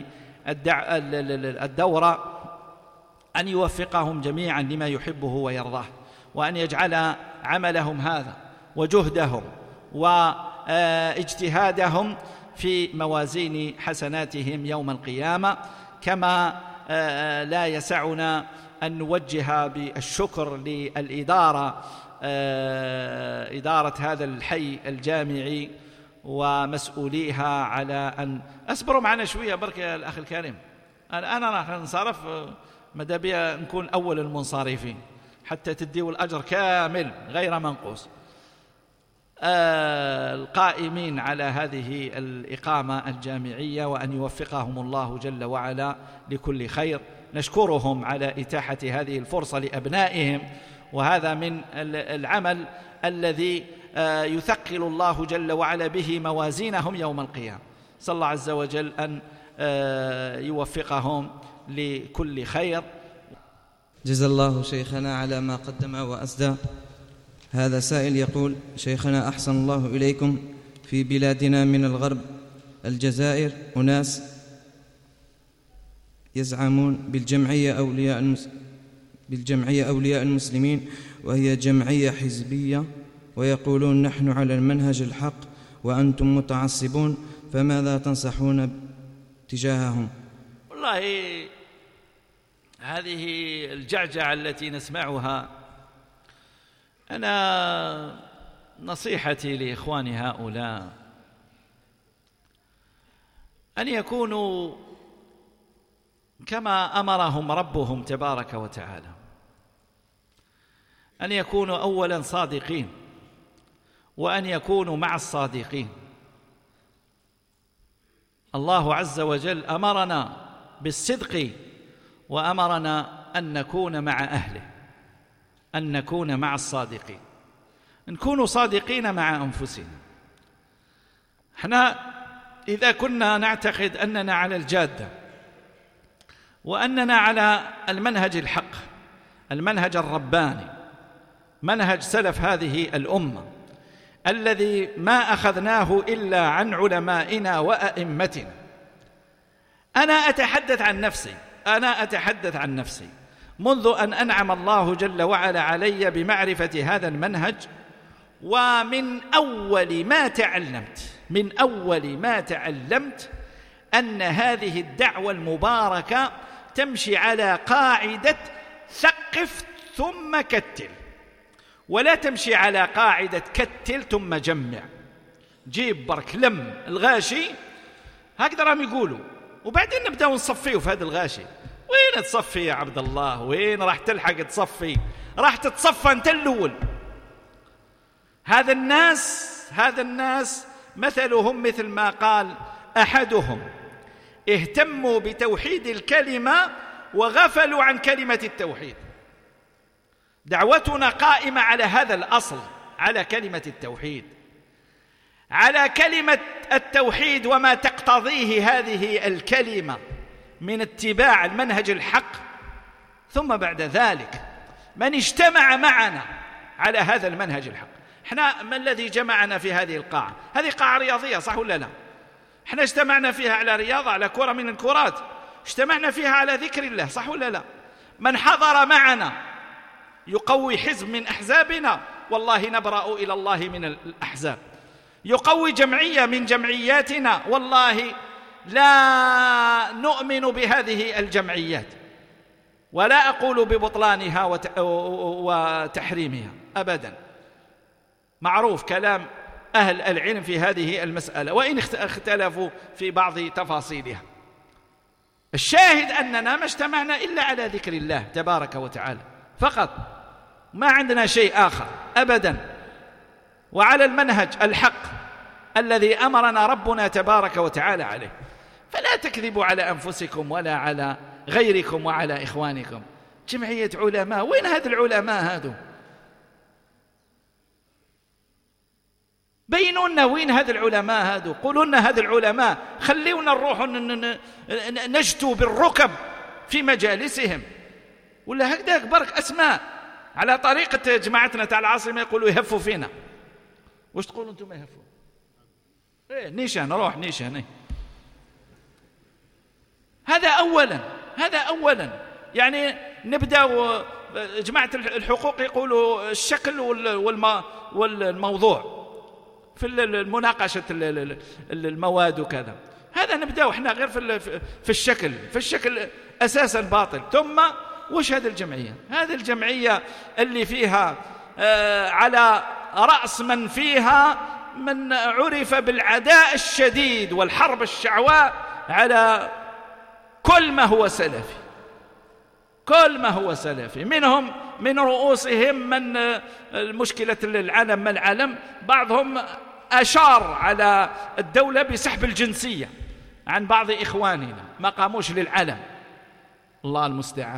الدورة أن يوفقهم جميعا لما يحبه ويرضاه، وأن يجعل عملهم هذا وجهدهم واجتهادهم في موازين حسناتهم يوم القيامة. كما لا يسعنا أن نوجه بالشكر للإدارة، إدارة هذا الحي الجامعي ومسؤوليها، على أن أصبروا معنا شوية بركة يا الأخ الكريم. أنا راح نصرف مدابيا نكون أول المنصرفين حتى تديوا الأجر كامل غير منقوص. القائمين على هذه الإقامة الجامعية، وأن يوفقهم الله جل وعلا لكل خير. نشكرهم على إتاحة هذه الفرصة لأبنائهم، وهذا من العمل الذي يثقل الله جل وعلا به موازينهم يوم القيامة. صلى الله عز وجل أن يوفقهم لكل خير. جزا الله شيخنا على ما قدم وأسدى. هذا سائل يقول: شيخنا أحسن الله إليكم، في بلادنا من الغرب الجزائر أناس يزعمون بالجمعية أولياء المسلمين، وهي جمعية حزبية، ويقولون نحن على المنهج الحق وأنتم متعصبون، فماذا تنصحون تجاههم؟ والله هذه الجعجعة التي نسمعها، أنا نصيحتي لإخوان هؤلاء أن يكونوا كما أمرهم ربهم تبارك وتعالى، أن يكونوا أولا صادقين، وأن يكونوا مع الصادقين. الله عز وجل أمرنا بالصدق، وأمرنا أن نكون مع أهله، أن نكون مع الصادقين، نكون صادقين مع أنفسنا. احنا إذا كنا نعتقد أننا على الجادة، وأننا على المنهج الحق، المنهج الرباني، منهج سلف هذه الأمة الذي ما أخذناه إلا عن علمائنا وأئمتنا، أنا أتحدث عن نفسي منذ أن أنعم الله جل وعلا علي بمعرفة هذا المنهج، ومن أول ما تعلمت أن هذه الدعوة المباركة تمشي على قاعدة ثقف ثم كتل، ولا تمشي على قاعدة كتل ثم جمع. جيب برك لم الغاشي هكذا راهم يقولوا، وبعدين نبدأ نصفيه في هذا الغاشي. وين تصفي يا عبد الله؟ وين راح تلحق تصفي؟ راح تتصفى أنت الأول. هذا الناس مثلهم مثل ما قال أحدهم: اهتموا بتوحيد الكلمة وغفلوا عن كلمة التوحيد. دعوتنا قائمة على هذا الأصل، على كلمة التوحيد، على كلمة التوحيد وما تقتضيه هذه الكلمة من اتباع المنهج الحق. ثم بعد ذلك من اجتمع معنا على هذا المنهج الحق. احنا ما الذي جمعنا في هذه القاعة؟ هذه قاعة رياضية صح ولا لا؟ احنا اجتمعنا فيها على رياضة، على كرة من الكرات، اجتمعنا فيها على ذكر الله صح ولا لا؟ من حضر معنا يقوي حزب من أحزابنا والله نبرأ إلى الله من الأحزاب، يقوي جمعية من جمعياتنا والله لا نؤمن بهذه الجمعيات، ولا أقول ببطلانها وتحريمها أبدا، معروف كلام أهل العلم في هذه المسألة وإن اختلفوا في بعض تفاصيلها. الشاهد أننا ما اجتمعنا إلا على ذكر الله تبارك وتعالى فقط، ما عندنا شيء آخر أبدا، وعلى المنهج الحق الذي أمرنا ربنا تبارك وتعالى عليه. فلا تكذبوا على أنفسكم ولا على غيركم وعلى إخوانكم. جمعية علماء، وين هذا العلماء هذو؟ بينوا لنا وين هذا العلماء هذو، قولوا لنا هذا العلماء، خليونا نروح نجتو بالركب في مجالسهم، ولا هكذا برك أسماء على طريقة جماعتنا تاع العاصمة يقولوا يهفوا فينا. وش تقولوا أنتم يهفوا؟ إيه نيشان، روح نيشان. هذا أولا يعني نبدأ جماعة الحقوق يقولوا الشكل والموضوع في المناقشة المواد وكذا، هذا نبدأ احنا غير في الشكل أساسا باطل. ثم وش هذه الجمعية؟ هذه الجمعية اللي فيها على رأس من فيها من عرف بالعداء الشديد والحرب الشعواء على كل ما هو سلفي، منهم من رؤوسهم من المشكلة العلم ما العلم، بعضهم أشار على الدولة بسحب الجنسية عن بعض إخواننا ما قاموش للعلم، الله المستعان.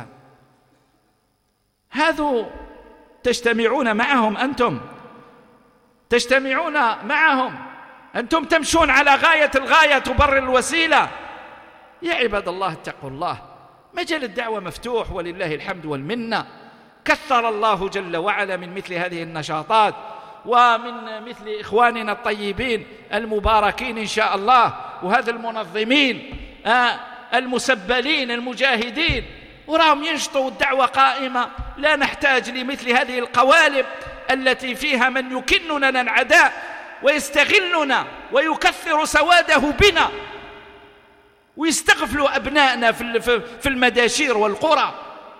هذو تجتمعون معهم، أنتم تجتمعون معهم، أنتم تمشون على غاية الغاية تبرر الوسيلة. يا عباد الله اتقوا الله، مجال الدعوة مفتوح ولله الحمد والمنة، كثر الله جل وعلا من مثل هذه النشاطات ومن مثل إخواننا الطيبين المباركين إن شاء الله، وهذا المنظمين المسبلين المجاهدين، وراهم ينشطوا الدعوة قائمة. لا نحتاج لمثل هذه القوالب التي فيها من يكننا العداء ويستغلنا ويكثر سواده بنا ويستغفلوا أبنائنا في المداشير والقرى.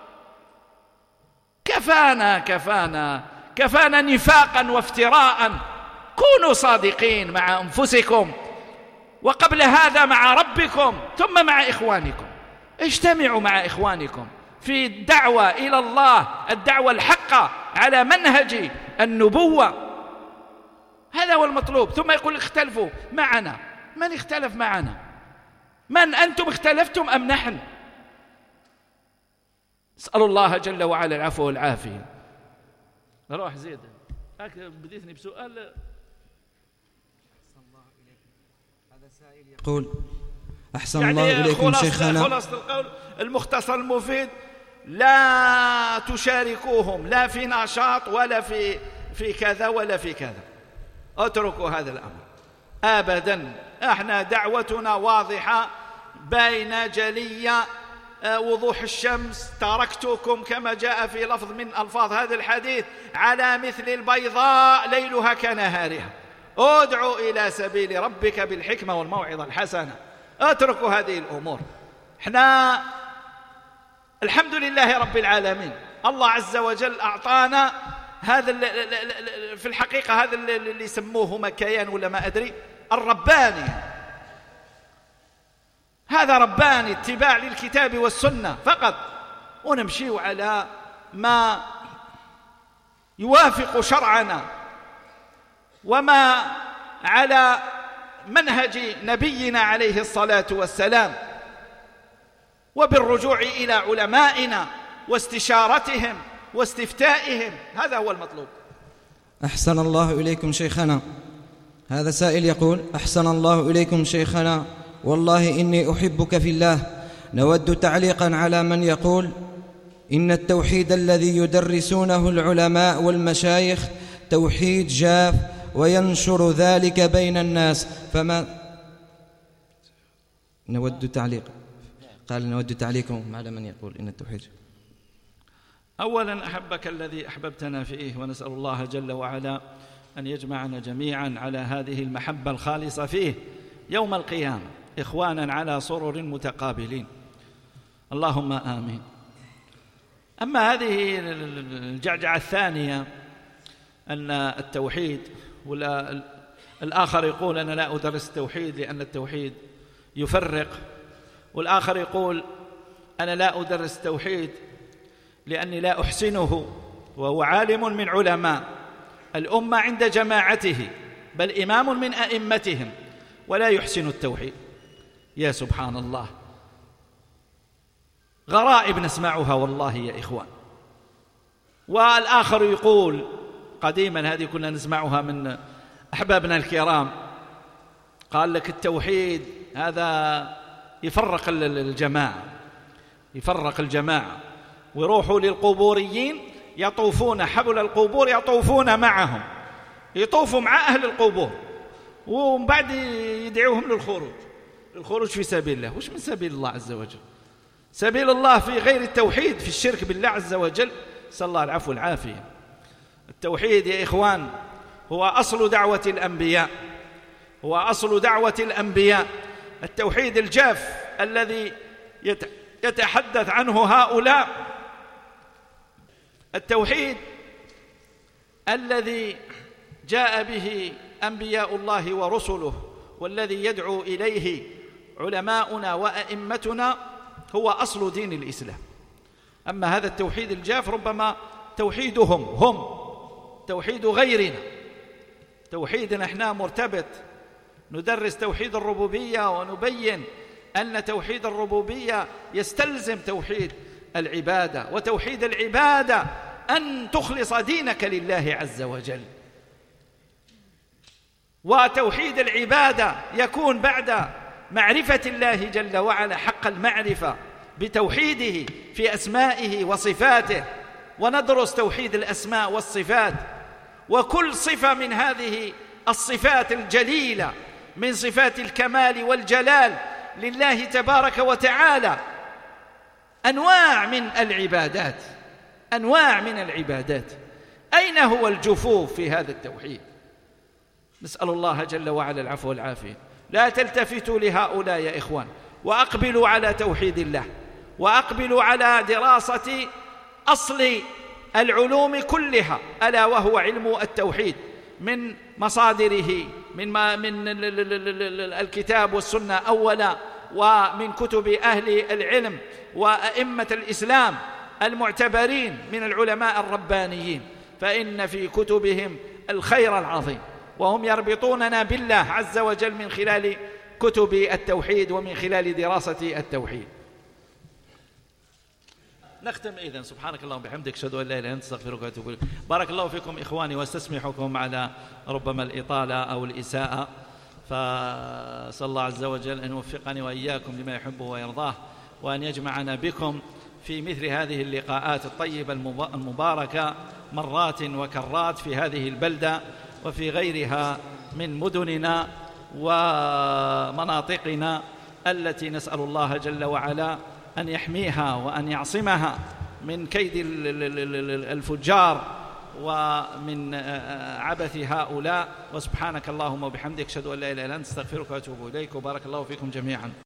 كفانا نفاقا وافتراء. كونوا صادقين مع أنفسكم، وقبل هذا مع ربكم، ثم مع إخوانكم. اجتمعوا مع إخوانكم في الدعوة إلى الله، الدعوة الحقة على منهج النبوة، هذا هو المطلوب. ثم يقول اختلفوا معنا. من اختلف معنا؟ من أنتم اختلفتم أم نحن؟ اسألوا الله جل وعلا العفو والعافية. روح زيد، بديتني بسؤال. هذا سائل يقول: أحسن الله إليكم شيخنا. خلاص القول المختصر المفيد: لا تشاركوهم لا في نشاط ولا في كذا ولا في كذا، اتركوا هذا الأمر أبدا. احنا دعوتنا واضحة باينة جلية وضوح الشمس. تركتكم كما جاء في لفظ من ألفاظ هذا الحديث على مثل البيضاء ليلها كنهارها. ادعوا إلى سبيل ربك بالحكمة والموعظة الحسنة. اتركوا هذه الأمور. احنا الحمد لله رب العالمين، الله عز وجل أعطانا هذا في الحقيقة هذا اللي يسموه مكيان ولا ما أدري، الرباني. هذا رباني، اتباع للكتاب والسنة فقط، ونمشي على ما يوافق شرعنا وما على منهج نبينا عليه الصلاة والسلام، وبالرجوع إلى علمائنا واستشارتهم واستفتائهم. هذا هو المطلوب. أحسن الله إليكم شيخنا. هذا سائل يقول: أحسن الله إليكم شيخنا، والله إني أحبك في الله. نود تعليقا على من يقول إن التوحيد الذي يدرسونه العلماء والمشايخ توحيد جاف وينشر ذلك بين الناس، فما نود تعليقكم على من يقول إن التوحيد. أولا أحبك الذي أحببتنا فيه، ونسأل الله جل وعلا أن يجمعنا جميعا على هذه المحبة الخالصة فيه يوم القيامة إخوانا على سرر متقابلين، اللهم آمين. أما هذه الجعجعة الثانية أن التوحيد، ولا الآخر يقول أنا لا أدرس التوحيد لأن التوحيد يفرق، والآخر يقول أنا لا أدرس التوحيد لأني لا أحسنه، وهو عالم من علماء الأمة عند جماعته، بل إمام من أئمتهم، ولا يحسن التوحيد. يا سبحان الله، غرائب نسمعها والله يا إخوان. والآخر يقول قديما، هذه كنا نسمعها من أحبابنا الكرام، قال لك التوحيد هذا يفرق الجماعة، ويروحوا للقبوريين يطوفون حول القبور، يطوفون معهم، يطوفوا مع أهل القبور، ومن بعد يدعوهم للخروج في سبيل الله. وش من سبيل الله عز وجل؟ سبيل الله في غير التوحيد، في الشرك بالله عز وجل، نسأل الله العفو والعافية. التوحيد يا إخوان هو أصل دعوة الأنبياء، التوحيد الجاف الذي يتحدث عنه هؤلاء، التوحيد الذي جاء به أنبياء الله ورسله، والذي يدعو إليه علماؤنا وأئمتنا، هو أصل دين الإسلام. أما هذا التوحيد الجاف ربما توحيدهم هم، توحيد غيرنا، توحيدنا احنا مرتبط. ندرس توحيد الربوبية ونبين أن توحيد الربوبية يستلزم توحيد العبادة، وتوحيد العبادة أن تخلص دينك لله عز وجل، وتوحيد العبادة يكون بعد معرفة الله جل وعلا حق المعرفة بتوحيده في أسمائه وصفاته، وندرس توحيد الأسماء والصفات، وكل صفة من هذه الصفات الجليلة من صفات الكمال والجلال لله تبارك وتعالى أنواع من العبادات. أين هو الجفوف في هذا التوحيد؟ نسأل الله جل وعلا العفو والعافية. لا تلتفتوا لهؤلاء يا إخوان، وأقبلوا على توحيد الله، وأقبلوا على دراسة أصل العلوم كلها، ألا وهو علم التوحيد، من مصادره، من الكتاب والسنة أولا، ومن كتب أهل العلم وأئمة الإسلام المعتبرين من العلماء الربانيين، فإن في كتبهم الخير العظيم، وهم يربطوننا بالله عز وجل من خلال كتب التوحيد ومن خلال دراسة التوحيد. نختم إذن. سبحانك اللهم وبحمدك، أشهد أن لا إله إلا أنت، أستغفرك وأتوب إليك. بارك الله فيكم إخواني، واستسمحكم على ربما الإطالة أو الإساءة، فأسأل الله عز وجل أن يوفقني وإياكم لما يحبه ويرضاه، وأن يجمعنا بكم في مثل هذه اللقاءات الطيبة المباركة مرات وكرات في هذه البلدة وفي غيرها من مدننا ومناطقنا التي نسأل الله جل وعلا أن يحميها وأن يعصمها من كيد الفجار ومن عبث هؤلاء. وسبحانك اللهم وبحمدك، أشهد أن لا إله إلا أنت، أستغفرك وأتوب إليك، وبارك الله فيكم جميعا.